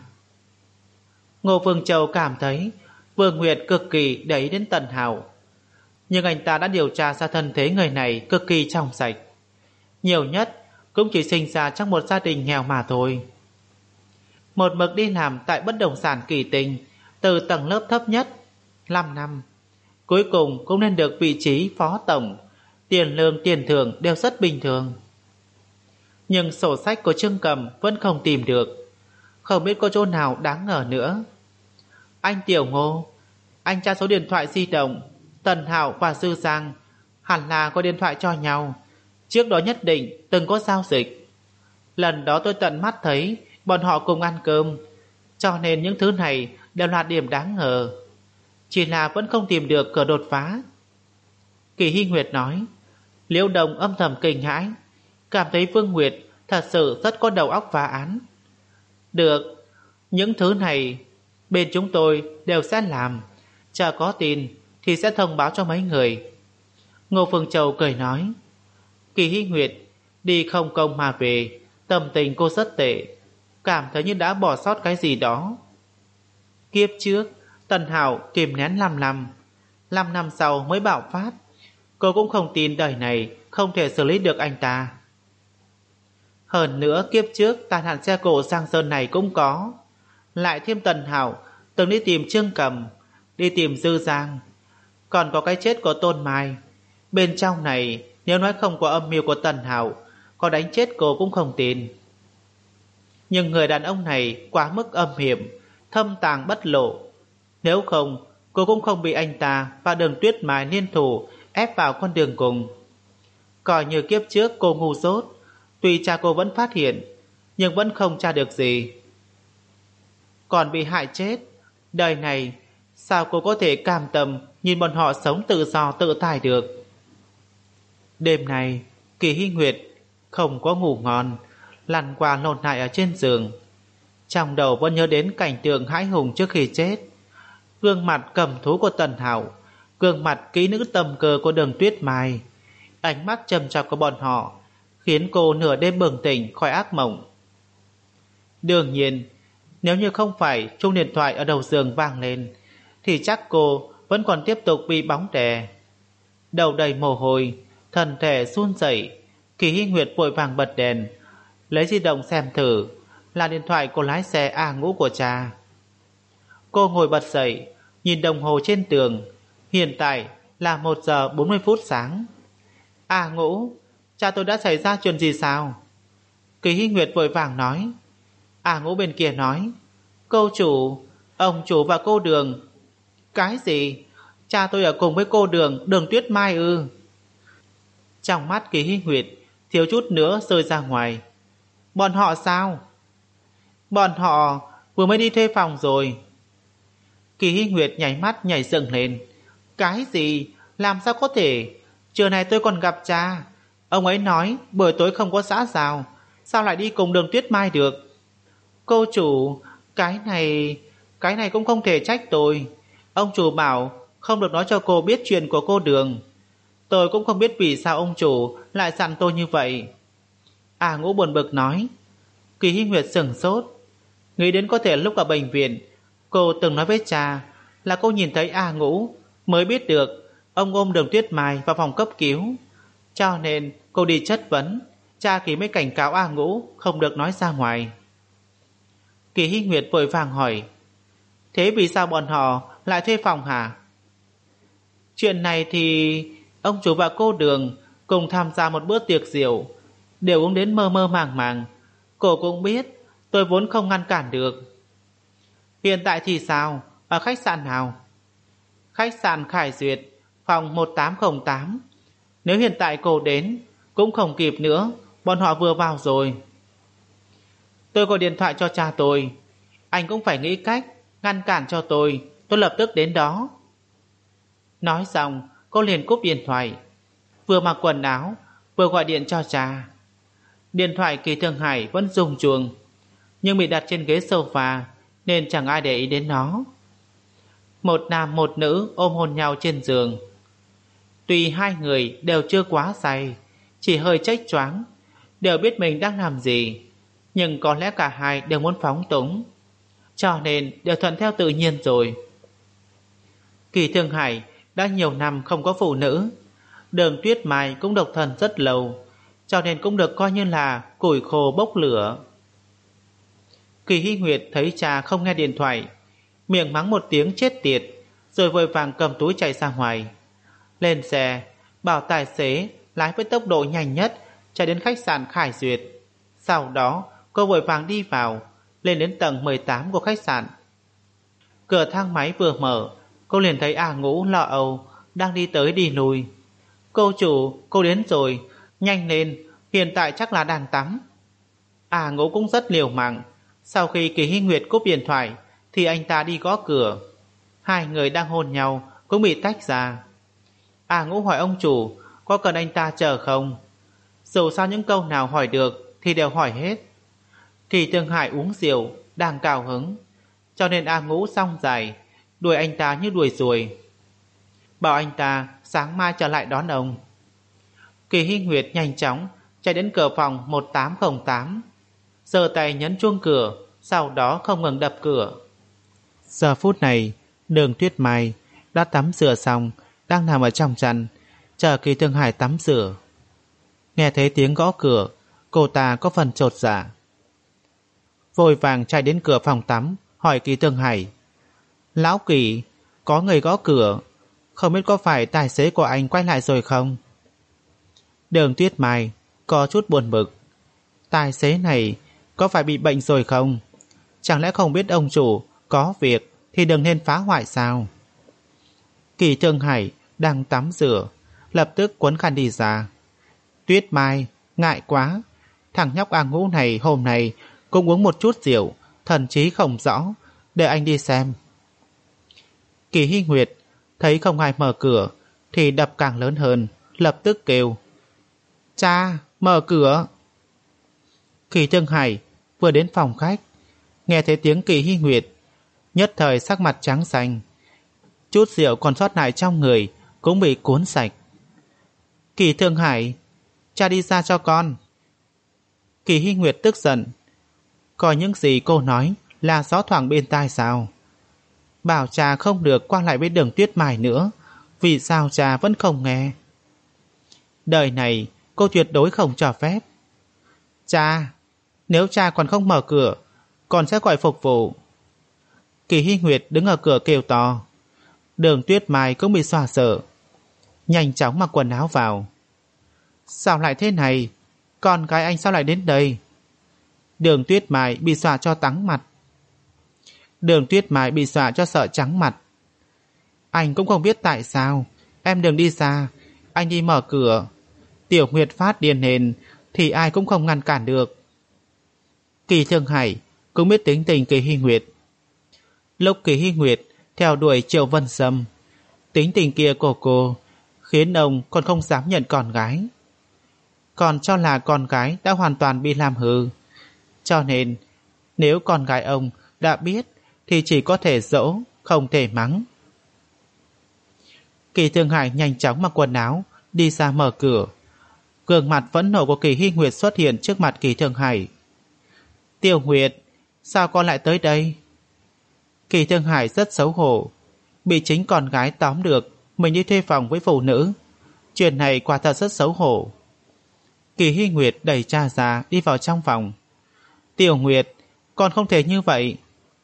Speaker 1: Ngô Phương Châu cảm thấy Vương Nguyệt cực kỳ để ý đến Tần Hạo, nhưng anh ta đã điều tra ra thân thế người này cực kỳ trong sạch, nhiều nhất cũng chỉ sinh ra trong một gia đình nghèo mà thôi. Một mực đi làm tại bất động sản Kỳ Tinh từ tầng lớp thấp nhất năm năm, cuối cùng cũng nên được vị trí phó tổng, tiền lương tiền thưởng đều rất bình thường. Nhưng sổ sách của Trương Cầm vẫn không tìm được, không biết có chỗ nào đáng ngờ nữa. Anh Tiểu Ngô, anh tra số điện thoại di động, Tần Hạo và Dư Giang hẳn là có điện thoại cho nhau, trước đó nhất định từng có giao dịch. Lần đó tôi tận mắt thấy bọn họ cùng ăn cơm, cho nên những thứ này đều là điểm đáng ngờ, chỉ là vẫn không tìm được cửa đột phá. Kỳ Hy Nguyệt nói. Liễu Đồng âm thầm kinh hãi, cảm thấy Vương Nguyệt thật sự rất có đầu óc phá án. Được, những thứ này bên chúng tôi đều sẽ làm, chờ có tin thì sẽ thông báo cho mấy người. Ngô Phương Châu cười nói. Kỳ Hy Nguyệt đi không công mà về, tâm tình cô rất tệ, cảm thấy như đã bỏ sót cái gì đó. Kiếp trước Tần Hạo kìm nén năm năm, năm năm sau mới bạo phát. Cô cũng không tin đời này không thể xử lý được anh ta. Hơn nữa kiếp trước tai nạn xe cộ Giang Sơn này cũng có, lại thêm Tần Hạo từng đi tìm Trương Cầm, đi tìm Dư Giang, còn có cái chết của Tôn Mai. Bên trong này nếu nói không có âm mưu của Tần Hạo, có đánh chết cô cũng không tin. Nhưng người đàn ông này quá mức âm hiểm, thâm tàng bất lộ, nếu không cô cũng không bị anh ta và Đường Tuyết Mai liên thủ ép vào con đường cùng. Coi như kiếp trước cô ngu dốt, tuy cha cô vẫn phát hiện, nhưng vẫn không tra được gì. Còn bị hại chết, đời này sao cô có thể cam tâm nhìn bọn họ sống tự do tự tại được. Đêm này Kỳ Hy Nguyệt không có ngủ ngon, lăn qua lộn lại ở trên giường, trong đầu vẫn nhớ đến cảnh tượng hãi hùng trước khi chết, gương mặt cầm thú của Tần Hạo, gương mặt kỹ nữ tầm cơ của Đường Tuyết Mai, ánh mắt trầm trọng của bọn họ khiến cô nửa đêm bừng tỉnh khỏi ác mộng. Đương nhiên, nếu như không phải chuông điện thoại ở đầu giường vang lên, thì chắc cô vẫn còn tiếp tục bị bóng đè. Đầu đầy mồ hôi, thân thể run rẩy, Kỳ Hy Nguyệt vội vàng bật đèn, lấy di động xem thử, là điện thoại của lái xe A Ngũ của cha. Cô ngồi bật dậy, nhìn đồng hồ trên tường, hiện tại là một giờ bốn mươi phút sáng. A Ngũ, cha tôi đã xảy ra chuyện gì sao? Kỳ Hy Nguyệt vội vàng nói. A Ngũ bên kia nói. Cô chủ, ông chủ và cô Đường. Cái gì? Cha tôi ở cùng với cô Đường, Đường Tuyết Mai ư? Trong mắt Kỳ Hy Nguyệt thiếu chút nữa rơi ra ngoài. Bọn họ sao? Bọn họ vừa mới đi thuê phòng rồi. Kỳ Hy Nguyệt nháy mắt nhảy dựng lên. Cái gì? Làm sao có thể? Trưa nay tôi còn gặp cha. Ông ấy nói buổi tối không có xã giao, sao lại đi cùng Đường Tuyết Mai được? Cô chủ, cái này, cái này cũng không thể trách tôi. Ông chủ bảo không được nói cho cô biết chuyện của cô Đường. Tôi cũng không biết vì sao ông chủ lại dặn tôi như vậy. À Ngũ buồn bực nói. Kỳ Hy Nguyệt sửng sốt, nghĩ đến có thể lúc ở bệnh viện cô từng nói với cha là cô nhìn thấy A Ngũ mới biết được ông ôm Đường Tuyết Mai vào phòng cấp cứu, cho nên cô đi chất vấn, cha Kỳ mới cảnh cáo A Ngũ không được nói ra ngoài. Kỳ Hy Nguyệt vội vàng hỏi, thế vì sao bọn họ lại thuê phòng hả? Chuyện này thì ông chủ và cô Đường cùng tham gia một bữa tiệc rượu, đều uống đến mơ mơ màng màng. Cô cũng biết tôi vốn không ngăn cản được. Hiện tại thì sao? Ở khách sạn nào? Khách sạn Khải Duyệt, phòng một tám không tám. Nếu hiện tại cô đến cũng không kịp nữa, bọn họ vừa vào rồi. Tôi gọi điện thoại cho cha tôi, anh cũng phải nghĩ cách ngăn cản cho tôi, tôi lập tức đến đó. Nói xong cô liền cúp điện thoại, vừa mặc quần áo vừa gọi điện cho cha. Điện thoại Kỳ Thương Hải vẫn rung chuông, nhưng bị đặt trên ghế sofa nên chẳng ai để ý đến nó. Một nam một nữ ôm hôn nhau trên giường. Tuy hai người đều chưa quá say, chỉ hơi chếch choáng, đều biết mình đang làm gì, nhưng có lẽ cả hai đều muốn phóng túng, cho nên đều thuận theo tự nhiên rồi. Kỳ Thương Hải đã nhiều năm không có phụ nữ, Đường Tuyết Mai cũng độc thân rất lâu, cho nên cũng được coi như là củi khô bốc lửa. Kỳ Hy Nguyệt thấy cha không nghe điện thoại, miệng mắng một tiếng chết tiệt, rồi vội vàng cầm túi chạy ra ngoài. Lên xe, bảo tài xế lái với tốc độ nhanh nhất chạy đến khách sạn Khải Duyệt. Sau đó cô vội vàng đi vào, lên đến tầng mười tám của khách sạn. Cửa thang máy vừa mở, cô liền thấy A Ngũ lo âu đang đi tới đi lui. Cô chủ, cô đến rồi, nhanh lên, hiện tại chắc là đang tắm. A Ngũ cũng rất liều mạng. Sau khi Kỳ Hy Nguyệt cúp điện thoại thì anh ta đi gõ cửa. Hai người đang hôn nhau cũng bị tách ra. A Ngũ hỏi ông chủ có cần anh ta chờ không. Dù sao những câu nào hỏi được thì đều hỏi hết. Kỳ Thương Hải uống rượu đang cao hứng, cho nên A Ngũ xong dài đuổi anh ta như đuổi ruồi, bảo anh ta sáng mai trở lại đón ông. Kỳ Hy Nguyệt nhanh chóng chạy đến cửa phòng một tám không tám, giơ tay nhấn chuông cửa, sau đó không ngừng đập cửa. Giờ phút này Đường Tuyết Mai đã tắm rửa xong, đang nằm ở trong chăn chờ Kỳ Thương Hải tắm rửa. Nghe thấy tiếng gõ cửa, cô ta có phần chột dạ, vội vàng chạy đến cửa phòng tắm hỏi Kỳ Thương Hải, lão Kỳ, có người gõ cửa, không biết có phải tài xế của anh quay lại rồi không? Đường Tuyết Mai có chút buồn bực, tài xế này có phải bị bệnh rồi không? Chẳng lẽ không biết ông chủ có việc thì đừng nên phá hoại sao? Kỳ Thương Hải đang tắm rửa, lập tức cuốn khăn đi ra. Tuyết Mai, ngại quá, thằng nhóc A Ngũ này hôm nay cũng uống một chút rượu, thần trí không rõ, để anh đi xem. Kỳ Hy Nguyệt thấy không ai mở cửa thì đập càng lớn hơn, lập tức kêu, cha, mở cửa. Kỳ Thương Hải vừa đến phòng khách, nghe thấy tiếng Kỳ Hy Nguyệt, nhất thời sắc mặt trắng xanh, chút rượu còn sót lại trong người cũng bị cuốn sạch. Kỳ Thương Hải, cha đi ra cho con. Kỳ Hy Nguyệt tức giận, coi những gì cô nói là gió thoảng bên tai sao? Bảo cha không được qua lại với Đường Tuyết Mai nữa, vì sao cha vẫn không nghe? Đời này cô tuyệt đối không cho phép. Cha, nếu cha còn không mở cửa, con sẽ gọi phục vụ. Kỳ Hy Nguyệt đứng ở cửa kêu to. Đường Tuyết Mai cũng bị dọa sợ, nhanh chóng mặc quần áo vào. Sao lại thế này? Con gái anh sao lại đến đây? Đường Tuyết Mai bị dọa cho trắng mặt. Đường Tuyết Mai bị dọa cho sợ trắng mặt. Anh cũng không biết tại sao. Em đừng đi ra, anh đi mở cửa. Tiểu Nguyệt phát điên lên thì ai cũng không ngăn cản được. Kỳ Thương Hải cũng biết tính tình Kỳ Hy Nguyệt. Lúc Kỳ Hy Nguyệt theo đuổi Triệu Vân Sâm, tính tình kia của cô khiến ông còn không dám nhận con gái. còn cho là con gái đã hoàn toàn bị làm hư. Cho nên nếu con gái ông đã biết thì chỉ có thể dỗ, không thể mắng. Kỳ Thương Hải nhanh chóng mặc quần áo đi ra mở cửa. Gương mặt phẫn nộ của Kỳ Hy Nguyệt xuất hiện trước mặt Kỳ Thương Hải. Tiểu Nguyệt, sao con lại tới đây? Kỳ Thương Hải rất xấu hổ, bị chính con gái tóm được mình đi thuê phòng với phụ nữ. Chuyện này quả thật rất xấu hổ. Kỳ Hy Nguyệt đẩy cha ra đi vào trong phòng. Tiểu Nguyệt, con không thể như vậy.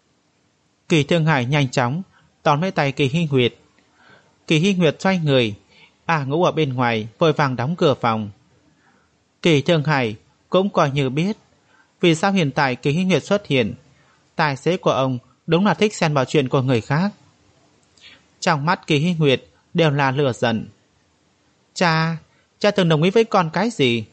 Speaker 1: Kỳ Thương Hải nhanh chóng tóm lấy tay Kỳ Hy Nguyệt. Kỳ Hy Nguyệt xoay người, A Ngũ ở bên ngoài vội vàng đóng cửa phòng. Kỳ Thương Hải cũng coi như biết vì sao hiện tại Kỳ Hy Nguyệt xuất hiện. Tài xế của ông đúng là thích xen vào chuyện của người khác. Trong mắt Kỳ Hy Nguyệt đều là lửa giận. Cha, cha từng đồng ý với con cái gì?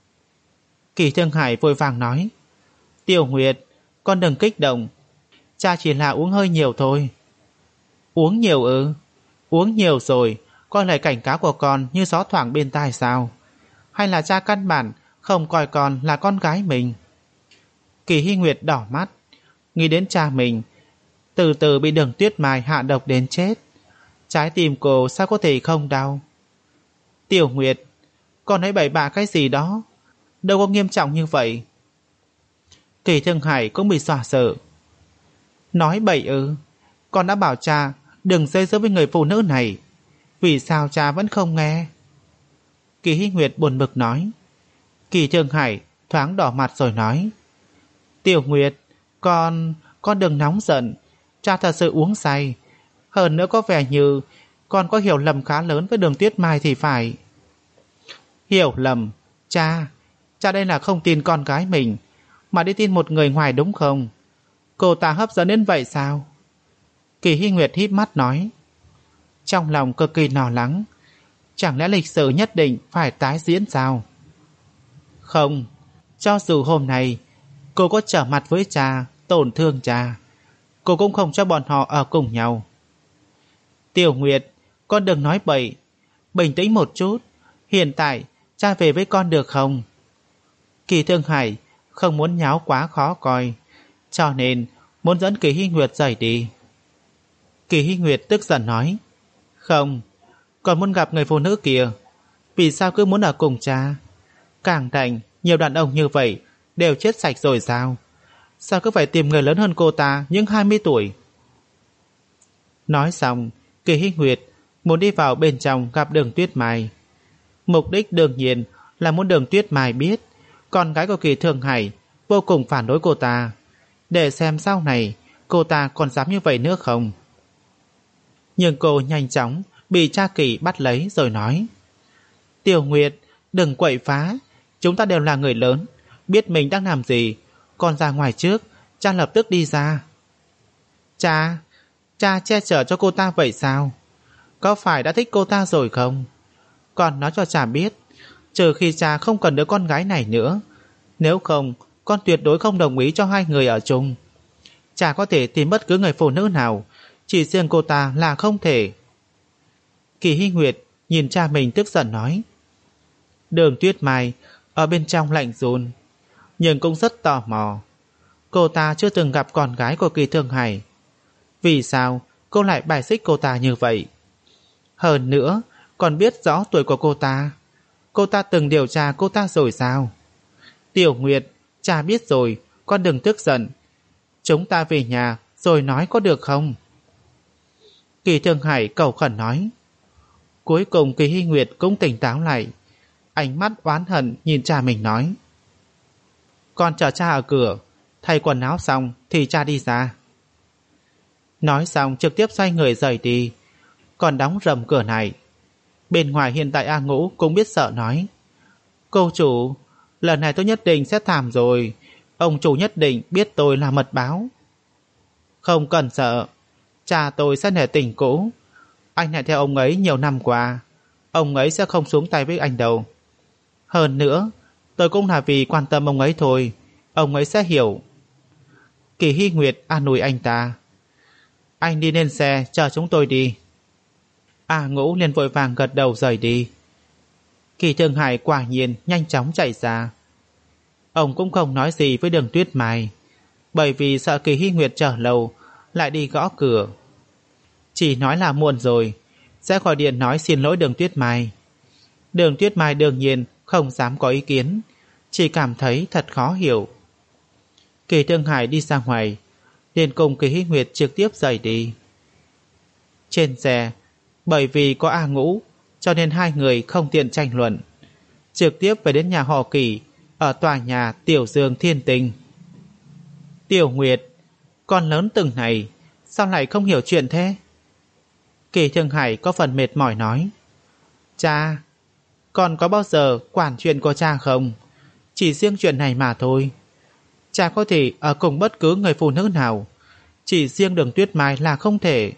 Speaker 1: Kỳ Thương Hải vội vàng nói. Tiểu Nguyệt, con đừng kích động. Cha chỉ là uống hơi nhiều thôi. Uống nhiều ư? Uống nhiều rồi, coi lời cảnh cáo của con như gió thoảng bên tai sao? Hay là cha căn bản không coi con là con gái mình? Kỳ Hy Nguyệt đỏ mắt, nghĩ đến cha mình từ từ bị Đường Tuyết Mai hạ độc đến chết. Trái tim cô sao có thể không đau? Tiểu Nguyệt, con ấy bậy bạ cái gì đó, đâu có nghiêm trọng như vậy. Kỳ Thương Hải cũng bị dọa sợ. Nói bậy ư? Con đã bảo cha đừng dây dưa với người phụ nữ này, vì sao cha vẫn không nghe? Kỳ Hy Nguyệt buồn bực nói. Kỳ Thương Hải thoáng đỏ mặt rồi nói. Tiểu Nguyệt, con, con đừng nóng giận. Cha thật sự uống say. Hơn nữa có vẻ như con có hiểu lầm khá lớn với Đường Tuyết Mai thì phải. Hiểu lầm? Cha, cha đây là không tin con gái mình, mà đi tin một người ngoài đúng không? Cô ta hấp dẫn đến vậy sao? Kỳ Hy Nguyệt híp mắt nói. Trong lòng cực kỳ lo lắng. Chẳng lẽ lịch sử nhất định phải tái diễn sao? Không, cho dù hôm nay cô có trở mặt với cha, tổn thương cha, cô cũng không cho bọn họ ở cùng nhau. Tiểu Nguyệt, con đừng nói bậy. Bình tĩnh một chút. Hiện tại cha về với con được không? Kỳ Thương Hải không muốn nháo quá khó coi, cho nên muốn dẫn Kỳ Hy Nguyệt rời đi. Kỳ Hy Nguyệt tức giận nói. Không, còn muốn gặp người phụ nữ kia. Vì sao cứ muốn ở cùng cha? Càng thành nhiều đàn ông như vậy đều chết sạch rồi sao? Sao cứ phải tìm người lớn hơn cô ta những hai mươi tuổi? Nói xong, Kỳ Hy Nguyệt muốn đi vào bên trong gặp Đường Tuyết Mai. Mục đích đương nhiên là muốn Đường Tuyết Mai biết con gái của Kỳ Thương Hải vô cùng phản đối cô ta, để xem sau này cô ta còn dám như vậy nữa không. Nhưng cô nhanh chóng bị cha Kỳ bắt lấy rồi nói. Tiểu Nguyệt, đừng quậy phá. Chúng ta đều là người lớn, biết mình đang làm gì. Con ra ngoài trước, cha lập tức đi ra. Cha, cha che chở cho cô ta vậy sao? Có phải đã thích cô ta rồi không? Con nói cho cha biết, trừ khi cha không cần đứa con gái này nữa, nếu không con tuyệt đối không đồng ý cho hai người ở chung. Cha có thể tìm bất cứ người phụ nữ nào, chỉ riêng cô ta là không thể. Kỳ Hy Nguyệt nhìn cha mình tức giận nói. Đường Tuyết Mai ở bên trong lạnh run, nhưng cũng rất tò mò. Cô ta chưa từng gặp con gái của Kỳ Thương Hải. Vì sao cô lại bài xích cô ta như vậy? Hơn nữa còn biết rõ tuổi của cô ta. Cô ta từng điều tra cô ta rồi sao? Tiểu Nguyệt, cha biết rồi, con đừng tức giận. Chúng ta về nhà rồi nói có được không? Kỳ Thương Hải cầu khẩn nói. Cuối cùng Kỳ Hy Nguyệt cũng tỉnh táo lại, ánh mắt oán hận nhìn cha mình nói. Con chờ cha ở cửa, thay quần áo xong thì cha đi ra. Nói xong trực tiếp xoay người rời đi, còn đóng rầm cửa này. Bên ngoài hiện tại A Ngũ cũng biết sợ nói. Cô chủ, lần này tôi nhất định sẽ thảm rồi. Ông chủ nhất định biết tôi là mật báo. Không cần sợ, cha tôi sẽ nể tình cũ. Anh hãy theo ông ấy nhiều năm qua, ông ấy sẽ không xuống tay với anh đâu. Hơn nữa, tôi cũng là vì quan tâm ông ấy thôi, ông ấy sẽ hiểu. Kỳ Hy Nguyệt an ủi anh ta. Anh đi lên xe chờ chúng tôi đi. A Ngũ liền vội vàng gật đầu rời đi. Kỳ Thương Hải quả nhiên nhanh chóng chạy ra. Ông cũng không nói gì với Đường Tuyết Mai, bởi vì sợ Kỳ Hy Nguyệt chờ lâu lại đi gõ cửa. Chỉ nói là muộn rồi, sẽ gọi điện nói xin lỗi Đường Tuyết Mai. Đường Tuyết Mai đương nhiên không dám có ý kiến, chỉ cảm thấy thật khó hiểu. Kỳ Thương Hải đi ra ngoài, liền cùng Kỳ Hy Nguyệt trực tiếp rời đi. Trên xe, bởi vì có A Ngũ, cho nên hai người không tiện tranh luận, trực tiếp về đến nhà họ Kỳ ở tòa nhà Tiểu Dương Thiên Tinh. Tiểu Nguyệt, con lớn từng này, sao lại không hiểu chuyện thế? Kỳ Thương Hải có phần mệt mỏi nói. Cha, con có bao giờ quản chuyện của cha không? Chỉ riêng chuyện này mà thôi. Cha có thể ở cùng bất cứ người phụ nữ nào, chỉ riêng Đường Tuyết Mai là không thể.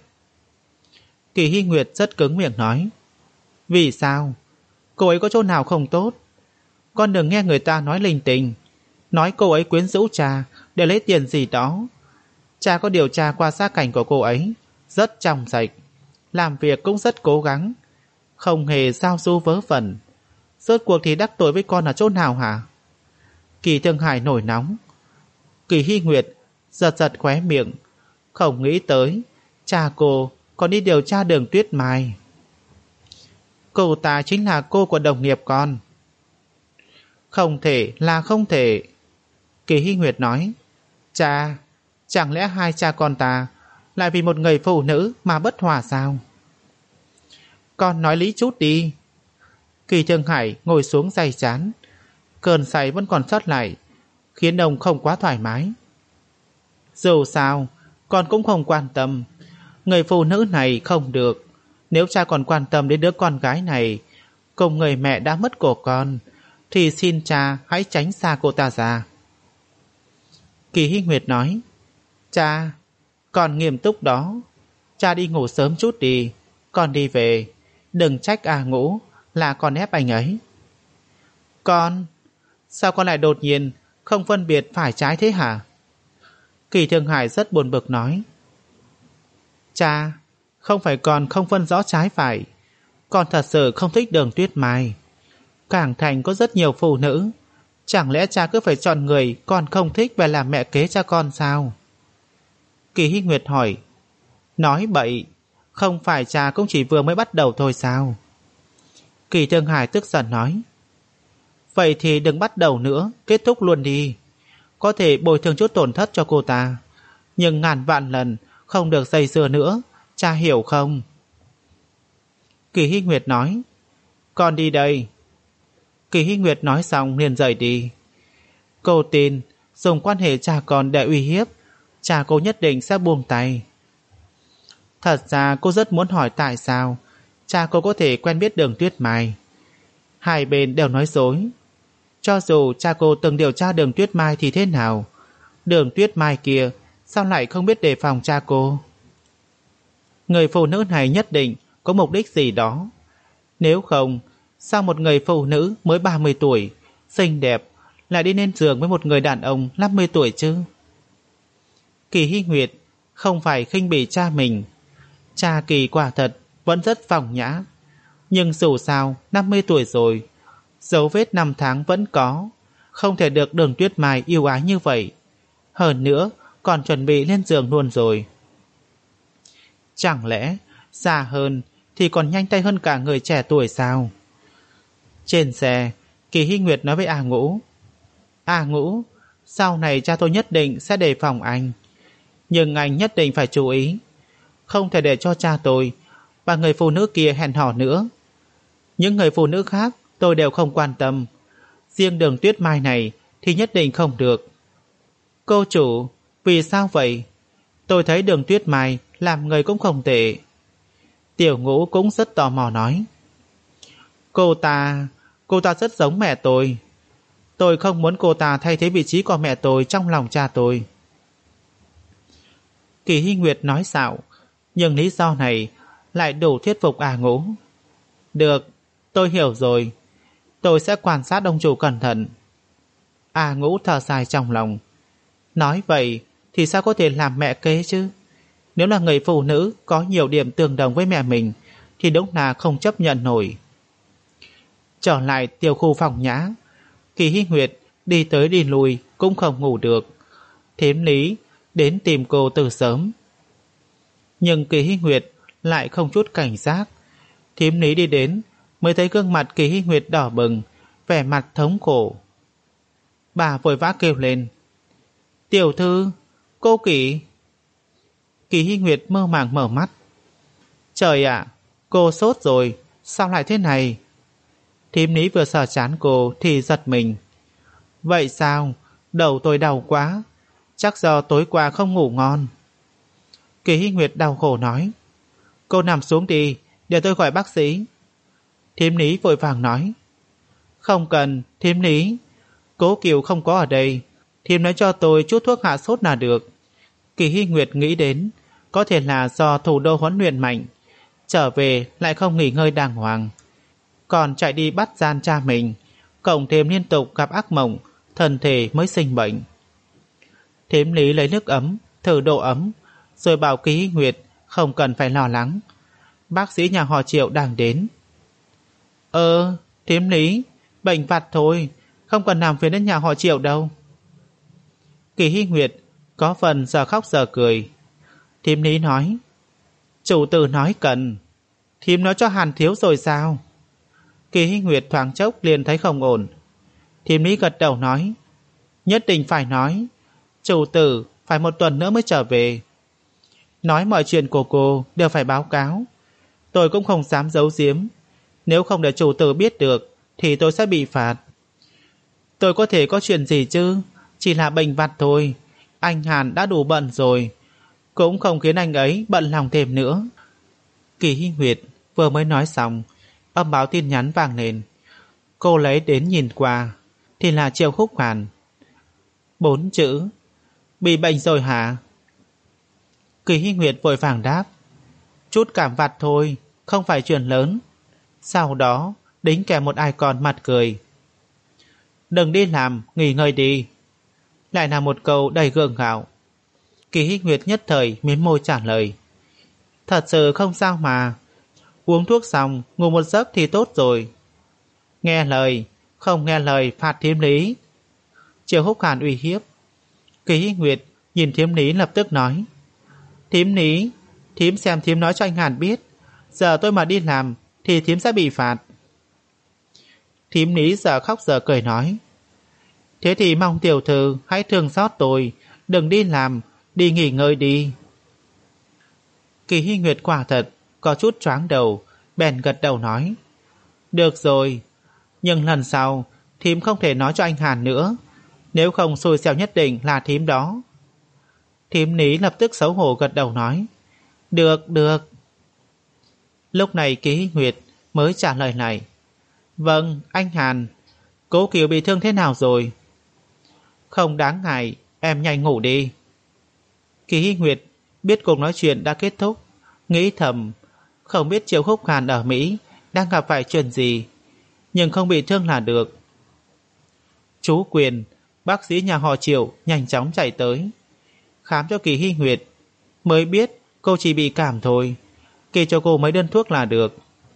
Speaker 1: Kỳ Hy Nguyệt rất cứng miệng nói. Vì sao? Cô ấy có chỗ nào không tốt? Con đừng nghe người ta nói linh tinh, nói cô ấy quyến rũ cha để lấy tiền gì đó. Cha có điều tra qua gia cảnh của cô ấy, rất trong sạch, làm việc cũng rất cố gắng, không hề giao du vớ vẩn. Rốt cuộc thì đắc tội với con ở chỗ nào hả? Kỳ Thương Hải nổi nóng. Kỳ Hy Nguyệt giật giật khóe miệng, không nghĩ tới cha cô còn đi điều tra Đường Tuyết Mai. Cô ta chính là cô của đồng nghiệp con. Không thể là không thể. Kỳ Hy Nguyệt nói. Cha, chẳng lẽ hai cha con ta lại vì một người phụ nữ mà bất hòa sao? Con nói lý chút đi. Kỳ Thương Hải ngồi xuống day chán, cơn say vẫn còn sót lại, khiến ông không quá thoải mái. Dù sao, con cũng không quan tâm. Người phụ nữ này không được. Nếu cha còn quan tâm đến đứa con gái này cùng người mẹ đã mất của con, thì xin cha hãy tránh xa cô ta ra. Kỳ Hy Nguyệt nói. Cha, con nghiêm túc đó. Cha đi ngủ sớm chút đi, con đi về. Đừng trách A Ngũ là con ép anh ấy. Con, sao con lại đột nhiên không phân biệt phải trái thế hả? Kỳ Thương Hải rất buồn bực nói. Cha, không phải con không phân rõ trái phải. Con thật sự không thích Đường Tuyết Mai. Cảng Thành có rất nhiều phụ nữ, chẳng lẽ cha cứ phải chọn người con không thích về làm mẹ kế cho con sao? Kỳ Hy Nguyệt hỏi. Nói bậy, không phải cha cũng chỉ vừa mới bắt đầu thôi sao? Kỳ Thương Hải tức giận nói. Vậy thì đừng bắt đầu nữa, kết thúc luôn đi. Có thể bồi thường chút tổn thất cho cô ta, nhưng ngàn vạn lần không được dây dưa nữa, cha hiểu không? Kỳ Hy Nguyệt nói. Con đi đây. Kỳ Hy Nguyệt nói xong liền rời đi. Cô tin dùng quan hệ cha con để uy hiếp, cha cô nhất định sẽ buông tay. Thật ra cô rất muốn hỏi tại sao cha cô có thể quen biết Đường Tuyết Mai. Hai bên đều nói dối. Cho dù cha cô từng điều tra Đường Tuyết Mai thì thế nào, Đường Tuyết Mai kia sao lại không biết đề phòng cha cô? Người phụ nữ này nhất định có mục đích gì đó. Nếu không, sao một người phụ nữ mới ba mươi tuổi, xinh đẹp, lại đi lên giường với một người đàn ông năm mươi tuổi chứ? Kỳ Hy Nguyệt không phải khinh bỉ cha mình. Cha Kỳ quả thật vẫn rất phong nhã, nhưng dù sao năm mươi tuổi rồi, dấu vết năm tháng vẫn có, không thể được Đường Tuyết Mai yêu ái như vậy. Hơn nữa còn chuẩn bị lên giường luôn rồi. Chẳng lẽ già hơn thì còn nhanh tay hơn cả người trẻ tuổi sao? Trên xe, Kỳ Hy Nguyệt nói với A Ngũ. A Ngũ, sau này cha tôi nhất định sẽ đề phòng anh, nhưng anh nhất định phải chú ý, không thể để cho cha tôi và người phụ nữ kia hẹn hò nữa. Những người phụ nữ khác tôi đều không quan tâm, riêng Đường Tuyết Mai này thì nhất định không được. Cô chủ, vì sao vậy? Tôi thấy Đường Tuyết Mai làm người cũng không tệ. Tiểu Ngũ cũng rất tò mò nói. Cô ta, cô ta rất giống mẹ tôi. Tôi không muốn cô ta thay thế vị trí của mẹ tôi trong lòng cha tôi. Kỳ Hy Nguyệt nói xạo, nhưng lý do này lại đủ thuyết phục A Ngũ. Được, tôi hiểu rồi. Tôi sẽ quan sát ông chủ cẩn thận. A Ngũ thở dài trong lòng. Nói vậy thì sao có thể làm mẹ kế chứ? Nếu là người phụ nữ có nhiều điểm tương đồng với mẹ mình thì đúng là không chấp nhận nổi. Trở lại tiểu khu phòng nhã, Kỳ Hy Nguyệt đi tới đi lui cũng không ngủ được. Thím Lý đến tìm cô từ sớm, nhưng Kỳ Hy Nguyệt lại không chút cảnh giác. Thím Lý đi đến mới thấy gương mặt Kỳ Hy Nguyệt đỏ bừng, vẻ mặt thống khổ. Bà vội vã kêu lên: Tiểu thư, cô Kỳ. Kỳ Hy Nguyệt mơ màng mở mắt. Trời ạ, cô sốt rồi, sao lại thế này? Thím Lý vừa sờ trán cô thì giật mình. Vậy sao? Đầu tôi đau quá, chắc do tối qua không ngủ ngon. Kỳ Hy Nguyệt đau khổ nói. Cô nằm xuống đi, để tôi gọi bác sĩ. Thím Lý vội vàng nói. Không cần, thím Lý, Cố Kiều không có ở đây, thím nói cho tôi chút thuốc hạ sốt là được. Kỳ Hy Nguyệt nghĩ đến có thể là do thủ đô huấn luyện mạnh, trở về lại không nghỉ ngơi đàng hoàng, còn chạy đi bắt gian cha mình, cộng thêm liên tục gặp ác mộng, thân thể mới sinh bệnh. Thím Lý lấy nước ấm thử độ ấm, rồi bảo Kỳ Hy Nguyệt không cần phải lo lắng, bác sĩ nhà họ Triệu đang đến. Ờ, thím Lý, bệnh vặt thôi, không cần làm phiền đến nhà họ Triệu đâu. Kỳ Hy Nguyệt có phần giờ khóc giờ cười. Thím Lý nói. Chủ tử nói cần. Thím nói cho Hàn Thiếu rồi sao? Kỳ Hy Nguyệt thoáng chốc liền thấy không ổn. Thím Lý gật đầu nói. Nhất định phải nói. Chủ tử phải một tuần nữa mới trở về. Nói mọi chuyện của cô đều phải báo cáo. Tôi cũng không dám giấu giếm. Nếu không để chủ tử biết được thì tôi sẽ bị phạt. Tôi có thể có chuyện gì chứ? Chỉ là bệnh vặt thôi. Anh Hàn đã đủ bận rồi, cũng không khiến anh ấy bận lòng thêm nữa. Kỳ Hy Nguyệt vừa mới nói xong, âm báo tin nhắn vang lên. Cô lấy đến nhìn qua thì là Triệu Khúc Hàn. Bốn chữ. Bị bệnh rồi hả? Kỳ Hy Nguyệt vội vàng đáp. Chút cảm vặt thôi, không phải chuyện lớn. Sau đó đính kèm một icon mặt cười. Đừng đi làm, nghỉ ngơi đi. Lại là một câu đầy gượng gạo. Kỳ Hy Nguyệt nhất thời mím môi trả lời. Thật sự không sao mà. Uống thuốc xong ngủ một giấc thì tốt rồi. Nghe lời, không nghe lời phạt thím Lý. Triệu Húc Hàn uy hiếp. Kỳ Hy Nguyệt nhìn thím Lý lập tức nói. Thím Lý, thím xem thím nói cho anh Hàn biết, giờ tôi mà đi làm thì thím sẽ bị phạt. Thím Lý giờ khóc giờ cười nói. Thế thì mong tiểu thư hãy thương xót tôi, đừng đi làm, đi nghỉ ngơi đi. Kỳ Hy Nguyệt quả thật có chút choáng đầu, bèn gật đầu nói. Được rồi, nhưng lần sau thím không thể nói cho anh Hàn nữa, nếu không xui xẻo nhất định là thím đó. Thím Lý lập tức xấu hổ gật đầu nói. Được, được. Lúc này Kỳ Hy Nguyệt mới trả lời lại. Vâng, anh Hàn, Cố Kiều bị thương thế nào rồi? Không đáng ngại, em nhanh ngủ đi. Kỳ Hy Nguyệt biết cuộc nói chuyện đã kết thúc, nghĩ thầm, không biết Triệu Khúc Hàn ở Mỹ đang gặp phải chuyện gì, nhưng không bị thương là được. Chú Quyền, bác sĩ nhà họ Triệu nhanh chóng chạy tới, khám cho Kỳ Hy Nguyệt, mới biết cô chỉ bị cảm thôi, kê cho cô mấy đơn thuốc là được.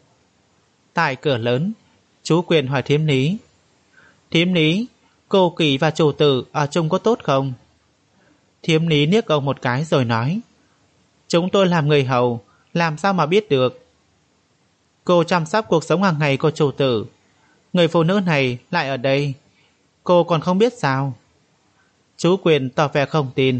Speaker 1: Tại cửa lớn, chú Quyền hỏi thím Lý. Thím Lý, cô Kỳ và chủ tử ở chung có tốt không? Thím Lý liếc ông một cái rồi nói. Chúng tôi làm người hầu, làm sao mà biết được? Cô chăm sóc cuộc sống hàng ngày của chủ tử, người phụ nữ này lại ở đây, cô còn không biết sao? Chú Quyền tỏ vẻ không tin.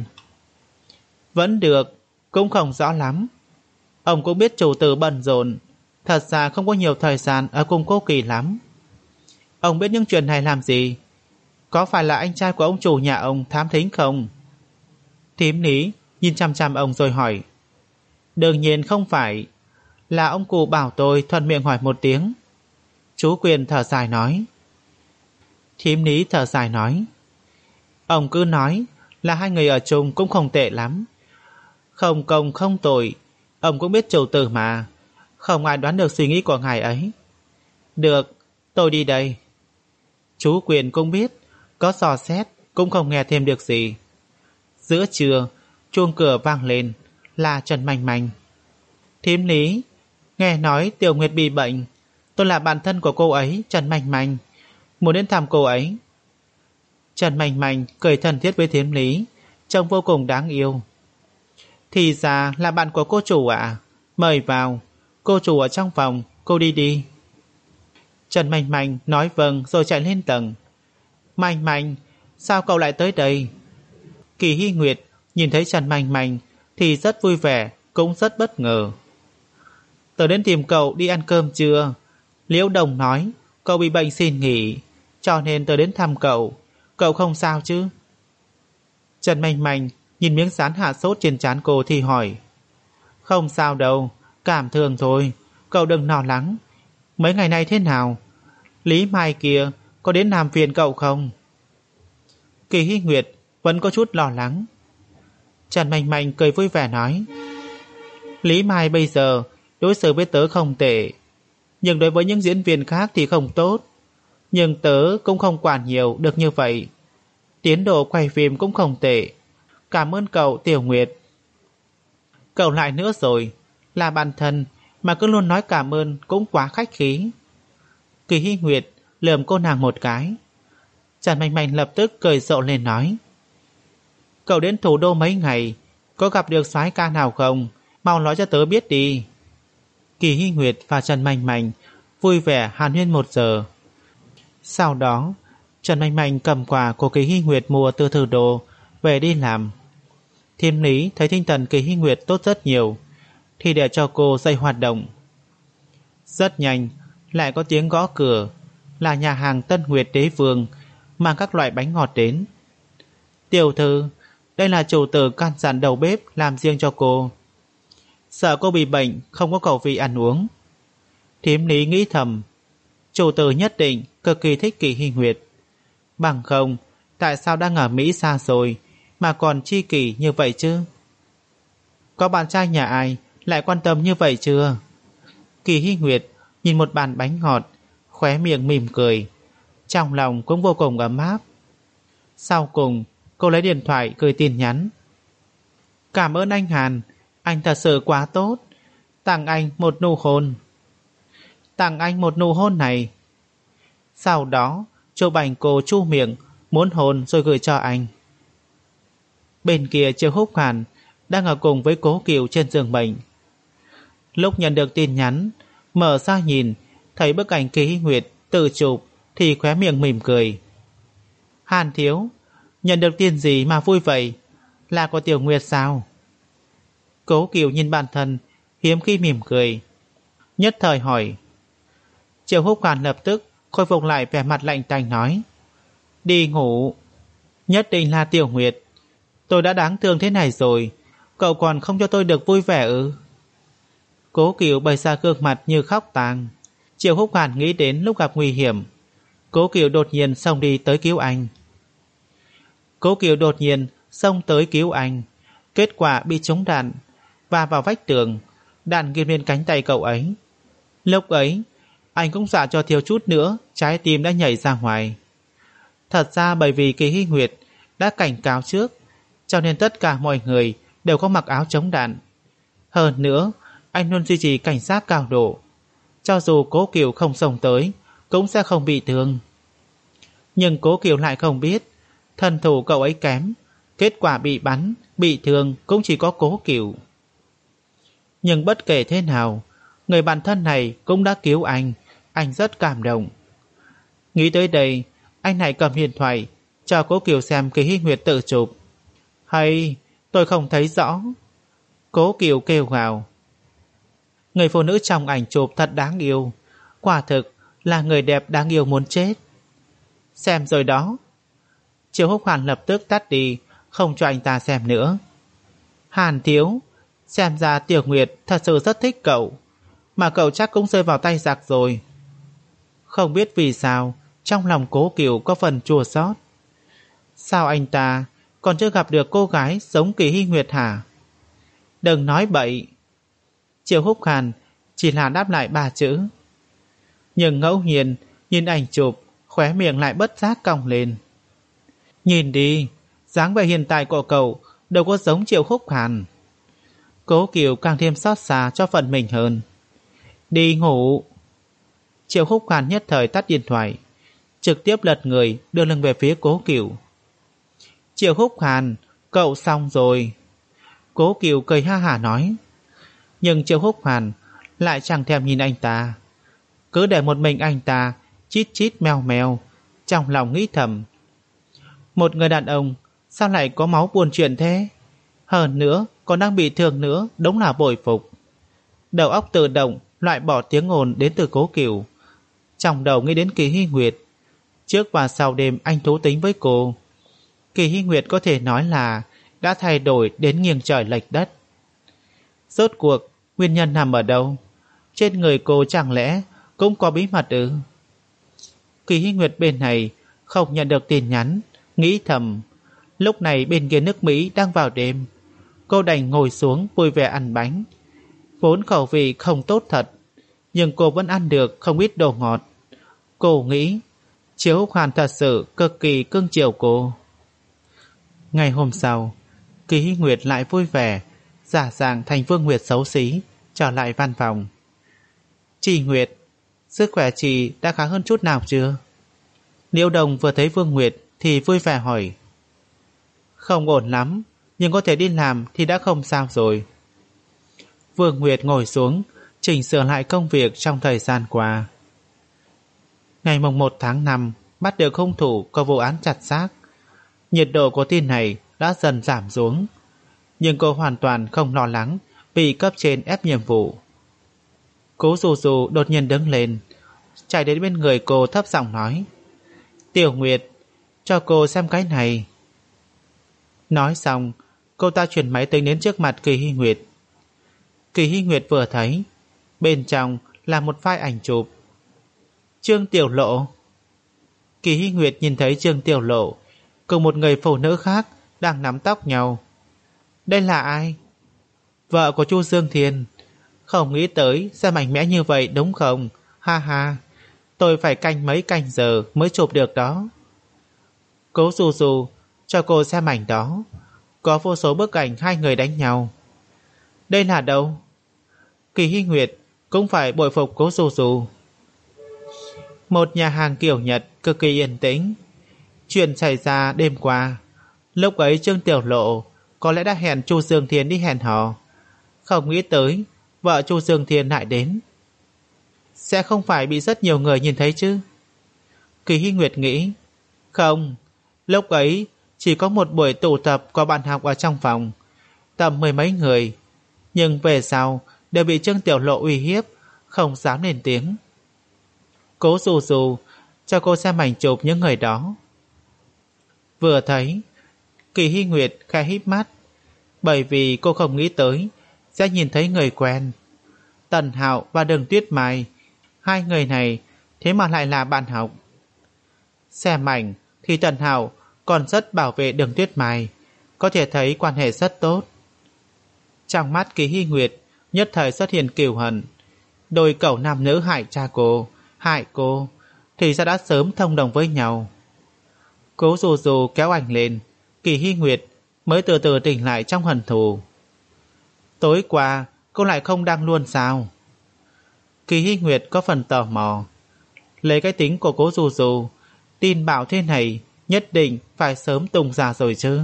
Speaker 1: Vẫn được, cũng không rõ lắm. Ông cũng biết chủ tử bận rộn, thật ra không có nhiều thời gian ở cùng cô Kỳ lắm. Ông biết những chuyện này làm gì? Có phải là anh trai của ông chủ nhà ông thám thính không? Thím Lý nhìn chăm chăm ông rồi hỏi. Đương nhiên không phải, là ông cụ bảo tôi thuận miệng hỏi một tiếng. Chú Quyền thở dài nói. Thím Lý thở dài nói. Ông cứ nói là hai người ở chung cũng không tệ lắm, không công không tội. Ông cũng biết chủ tử mà, không ai đoán được suy nghĩ của ngài ấy. Được, tôi đi đây. Chú Quyền cũng biết có dò xét cũng không nghe thêm được gì. Giữa trưa, chuông cửa vang lên, là Trần Manh Manh. Thím Lý, nghe nói Tiểu Nguyệt bị bệnh, Tôi là bạn thân của cô ấy, Trần Manh Manh, muốn đến thăm cô ấy. Trần Manh Manh cười thân thiết với Thiếm Lý, trông vô cùng đáng yêu. Thì ra là bạn của cô chủ ạ. À? Mời vào, cô chủ ở trong phòng, cô đi đi. Trần Manh Manh nói vâng rồi chạy lên tầng. Manh Manh, sao cậu lại tới đây? Kỳ Hy Nguyệt nhìn thấy Trần Manh Manh thì rất vui vẻ, cũng rất bất ngờ. Tớ đến tìm cậu đi ăn cơm trưa. Liễu Đồng nói cậu bị bệnh xin nghỉ, cho nên tớ đến thăm cậu. Cậu không sao chứ? Trần Manh Manh nhìn miếng dán hạ sốt trên trán cô thì hỏi. Không sao đâu, cảm thương thôi, cậu đừng lo lắng. Mấy ngày nay thế nào? Lý Mai kia có đến làm phiền cậu không? Kỳ Hy Nguyệt vẫn có chút lo lắng. Trần Manh Manh cười vui vẻ nói. Lý Mai bây giờ đối xử với tớ không tệ, nhưng đối với những diễn viên khác thì không tốt. Nhưng tớ cũng không quản nhiều được như vậy. Tiến độ quay phim cũng không tệ. Cảm ơn cậu Tiểu Nguyệt. Cậu lại nữa rồi, là bạn thân mà cứ luôn nói cảm ơn cũng quá khách khí. Kỳ Hy Nguyệt lườm cô nàng một cái. Trần Manh Manh lập tức cười rộ lên nói. Cậu đến thủ đô mấy ngày, có gặp được soái ca nào không? Mau nói cho tớ biết đi. Kỳ Hy Nguyệt và Trần Manh Manh vui vẻ hàn huyên một giờ. Sau đó Trần Manh Manh cầm quà của Kỳ Hy Nguyệt mua từ thủ đô về đi làm. Thiêm Lý thấy tinh thần Kỳ Hy Nguyệt tốt rất nhiều thì để cho cô dạy hoạt động. Rất nhanh lại có tiếng gõ cửa, là nhà hàng Tân Nguyệt Đế Vương mang các loại bánh ngọt đến. Tiểu thư, đây là chủ tử căn dặn đầu bếp làm riêng cho cô. Sợ cô bị bệnh không có khẩu vị ăn uống. Thiếm Lý nghĩ thầm, chủ tử nhất định cực kỳ thích Kỳ Hy Nguyệt. Bằng không, tại sao đang ở Mỹ xa rồi mà còn chi kỷ như vậy chứ? Có bạn trai nhà ai lại quan tâm như vậy chưa? Kỳ Hy Nguyệt nhìn một bàn bánh ngọt, khóe miệng mỉm cười, trong lòng cũng vô cùng ấm áp. Sau cùng, cô lấy điện thoại gửi tin nhắn. Cảm ơn anh Hàn, anh thật sự quá tốt. Tặng anh một nụ hôn. Tặng anh một nụ hôn này. Sau đó, chụp ảnh cô chu miệng, muốn hôn rồi gửi cho anh. Bên kia Triệu Húc Hàn đang ở cùng với Cố Kiều trên giường bệnh. Lúc nhận được tin nhắn, mở ra nhìn, thấy bức ảnh Kỳ Hy Nguyệt tự chụp thì khóe miệng mỉm cười. Hàn thiếu, nhận được tin gì mà vui vậy? Là của Tiểu Nguyệt sao? Cố Kiều nhìn bản thân, hiếm khi mỉm cười, nhất thời hỏi. Triệu Húc Hàn lập tức khôi phục lại vẻ mặt lạnh tanh nói. Đi ngủ. Nhất định là Tiểu Nguyệt. Tôi đã đáng thương thế này rồi, cậu còn không cho tôi được vui vẻ ư? Cố Kiều bày ra gương mặt như khóc tang. Triệu Húc Hàn nghĩ đến lúc gặp nguy hiểm, Cố Kiều đột nhiên xông đi tới cứu anh. Cố Kiều đột nhiên xông tới cứu anh, kết quả bị trúng đạn và vào vách tường, đạn ghim lên cánh tay cậu ấy. Lúc ấy anh cũng dọa cho thiếu chút nữa trái tim đã nhảy ra ngoài. Thật ra bởi vì Kỳ Hy Nguyệt đã cảnh cáo trước, cho nên tất cả mọi người đều có mặc áo chống đạn. Hơn nữa, anh luôn duy trì cảnh giác cao độ, cho dù Cố Kiều không xông tới cũng sẽ không bị thương. Nhưng Cố Kiều lại không biết, thân thủ cậu ấy kém, kết quả bị bắn, bị thương cũng chỉ có Cố Kiều. Nhưng bất kể thế nào, người bạn thân này cũng đã cứu anh, anh rất cảm động. Nghĩ tới đây, anh này cầm điện thoại cho Cố Kiều xem Kỳ Hy Nguyệt tự chụp. Hay, tôi không thấy rõ. Cố Kiều kêu gào. Người phụ nữ trong ảnh chụp thật đáng yêu, quả thực là người đẹp đáng yêu muốn chết. Xem rồi đó. Triệu Húc Hàn lập tức tắt đi, không cho anh ta xem nữa. Hàn thiếu, xem ra Tiểu Nguyệt thật sự rất thích cậu, mà cậu chắc cũng rơi vào tay giặc rồi. Không biết vì sao trong lòng Cố Kiều có phần chua xót. Sao anh ta còn chưa gặp được cô gái giống Kỳ Hy Nguyệt hả? Đừng nói bậy. Triệu Húc Hàn chỉ là đáp lại ba chữ. Nhưng ngẫu nhiên nhìn ảnh chụp, khóe miệng lại bất giác cong lên. Nhìn đi, dáng vẻ hiện tại của cậu đâu có giống Triệu Húc Hàn. Cố Kiều càng thêm xót xa cho phần mình hơn. Đi ngủ. Triệu Húc Hàn nhất thời tắt điện thoại, trực tiếp lật người đưa lưng về phía Cố Cửu. Triệu Húc Hàn, cậu xong rồi. Cố Cửu cười ha hả nói. Nhưng Triệu Húc Hàn lại chẳng thèm nhìn anh ta, cứ để một mình anh ta chít chít meo meo, trong lòng nghĩ thầm. Một người đàn ông sao lại có máu buồn chuyện thế? Hơn nữa còn đang bị thương nữa, đúng là bội phục. Đầu óc tự động loại bỏ tiếng ồn đến từ Cố Cửu, trong đầu nghĩ đến Kỳ Hy Nguyệt. Trước và sau đêm anh thú tính với cô, Kỳ Hy Nguyệt có thể nói là đã thay đổi đến nghiêng trời lệch đất. Rốt cuộc nguyên nhân nằm ở đâu? Trên người cô chẳng lẽ cũng có bí mật ư? Kỳ Hy Nguyệt bên này không nhận được tin nhắn, nghĩ thầm. Lúc này bên kia nước Mỹ đang vào đêm, cô đành ngồi xuống vui vẻ ăn bánh. Vốn khẩu vị không tốt thật, nhưng cô vẫn ăn được không ít đồ ngọt. Cô nghĩ Triệu Húc Hàn thật sự cực kỳ cưng chiều cô. Ngày hôm sau, Kỳ Hy Nguyệt lại vui vẻ giả dạng thành Vương Nguyệt xấu xí trở lại văn phòng. Chị Nguyệt, sức khỏe chị đã khá hơn chút nào chưa? Liễu Đồng vừa thấy Vương Nguyệt thì vui vẻ hỏi. Không ổn lắm, nhưng có thể đi làm thì đã không sao rồi. Vương Nguyệt ngồi xuống chỉnh sửa lại công việc trong thời gian qua. Ngày mồng một tháng năm bắt được hung thủ có vụ án chặt xác. Nhiệt độ của tin này đã dần giảm xuống, nhưng cô hoàn toàn không lo lắng bị cấp trên ép nhiệm vụ. Cố Dù Dù đột nhiên đứng lên, chạy đến bên người cô thấp giọng nói. Tiểu Nguyệt, cho cô xem cái này. Nói xong, cô ta chuyển máy tính đến trước mặt Kỳ Hy Nguyệt. Kỳ Hy Nguyệt vừa thấy, bên trong là một file ảnh chụp. Trương Tiểu Lộ. Kỳ Hy Nguyệt nhìn thấy Trương Tiểu Lộ cùng một người phụ nữ khác đang nắm tóc nhau. Đây là ai? Vợ của Chu Dương Thiên. Không nghĩ tới sẽ mạnh mẽ như vậy đúng không? Ha ha, tôi phải canh mấy canh giờ mới chụp được đó. Cố Dù Dù cho cô xem ảnh đó, có vô số bức ảnh hai người đánh nhau. Đây là đâu? Kỳ Hy Nguyệt cũng phải bội phục Cố Dù Dù. Một nhà hàng kiểu Nhật cực kỳ yên tĩnh. Chuyện xảy ra đêm qua. Lúc ấy Trương Tiểu Lộ có lẽ đã hẹn Chu Dương Thiên đi hẹn hò. Không nghĩ tới vợ Chu Dương Thiên lại đến. Sẽ không phải bị rất nhiều người nhìn thấy chứ? Kỳ Hy Nguyệt nghĩ. Không, lúc ấy chỉ có một buổi tụ tập của bạn học ở trong phòng, tầm mười mấy người. Nhưng về sau đều bị Trương Tiểu Lộ uy hiếp, không dám lên tiếng. Cố Dù Dù cho cô xem ảnh chụp những người đó. Vừa thấy, Kỳ Hy Nguyệt khẽ híp mắt, bởi vì cô không nghĩ tới sẽ nhìn thấy người quen. Tần Hạo và Đường Tuyết Mai, hai người này thế mà lại là bạn học. Xem ảnh thì Tần Hạo còn rất bảo vệ Đường Tuyết Mai, có thể thấy quan hệ rất tốt. Trong mắt Kỳ Hy Nguyệt nhất thời xuất hiện cừu hận. Đôi cậu nam nữ hại cha cô, hại cô, thì ra đã sớm thông đồng với nhau. Cố Dù Dù kéo ảnh lên, Kỳ Hy Nguyệt mới từ từ tỉnh lại trong hận thù. Tối qua cô lại không đăng luôn sao? Kỳ Hy Nguyệt có phần tò mò. Lấy cái tính của Cố Dù Dù, tin bảo thế này nhất định phải sớm tung ra rồi chứ.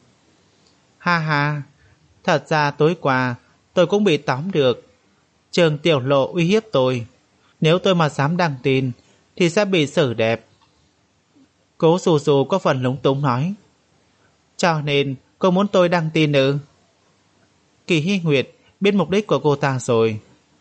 Speaker 1: Ha ha, thật ra tối qua tôi cũng bị tóm được. Trương Tiểu Lộ uy hiếp tôi, nếu tôi mà dám đăng tin thì sẽ bị xử đẹp. Cố Dù Dù có phần lúng túng nói. Cho nên cô muốn tôi đăng tin ư? Kỳ Hy Nguyệt biết mục đích của cô ta rồi.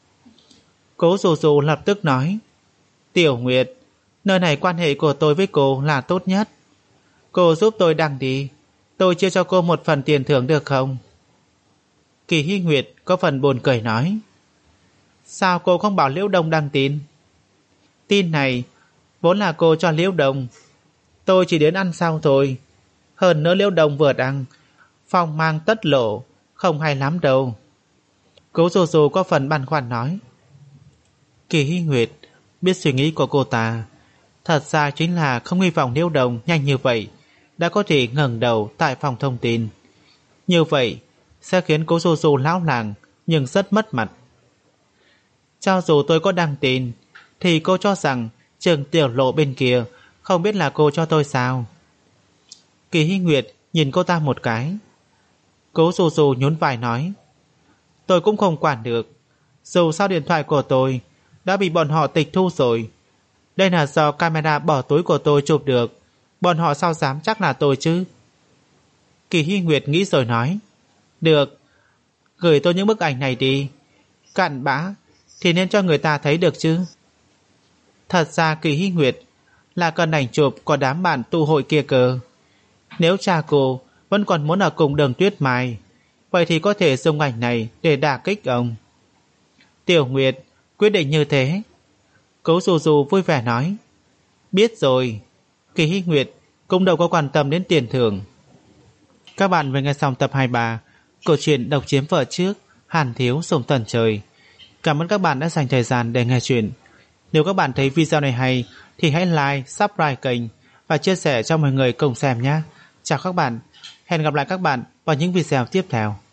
Speaker 1: Cố Dù Dù lập tức nói. Tiểu Nguyệt, nơi này quan hệ của tôi với cô là tốt nhất. Cô giúp tôi đăng đi, tôi chia cho cô một phần tiền thưởng được không? Kỳ Hy Nguyệt có phần buồn cười nói. Sao cô không bảo Liễu Đồng đăng tin? Tin này vốn là cô cho Liễu Đồng, tôi chỉ đến ăn sau thôi. Hơn nữa Liễu Đồng vừa đăng, phong mang tất lộ, không hay lắm đâu. Cố Dù Dù có phần băn khoăn nói. Kỳ Hy Nguyệt biết suy nghĩ của cô ta, thật ra chính là không hy vọng Liễu Đồng nhanh như vậy đã có thể ngẩng đầu tại phòng thông tin. Như vậy sẽ khiến Cố Dù Dù lão làng, nhưng rất mất mặt. Cho dù tôi có đăng tin thì cô cho rằng Trường Tiểu Lộ bên kia không biết là cô cho tôi sao? Kỳ Hy Nguyệt nhìn cô ta một cái. Cố Dù Dù nhún vai nói, tôi cũng không quản được. Dù sao điện thoại của tôi đã bị bọn họ tịch thu rồi. Đây là do camera bỏ túi của tôi chụp được. Bọn họ sao dám chắc là tôi chứ? Kỳ Hy Nguyệt nghĩ rồi nói, được, gửi tôi những bức ảnh này đi. Cặn bã thì nên cho người ta thấy được chứ. Thật ra Kỳ Hy Nguyệt là cần ảnh chụp của đám bạn tụ hội kia cơ. Nếu cha cô vẫn còn muốn ở cùng Đường Tuyết Mai, vậy thì có thể dùng ảnh này để đả kích ông. Tiểu Nguyệt quyết định như thế. Cố Dù Dù vui vẻ nói, biết rồi. Kỳ Hy Nguyệt cũng đâu có quan tâm đến tiền thưởng. Các bạn vừa nghe xong tập hai mươi ba câu chuyện Độc Chiếm Vợ Trước, Hàn Thiếu Sùng Tần Trời. Cảm ơn các bạn đã dành thời gian để nghe chuyện. Nếu các bạn thấy video này hay thì hãy like, subscribe kênh và chia sẻ cho mọi người cùng xem nhé. Chào các bạn, hẹn gặp lại các bạn vào những video tiếp theo.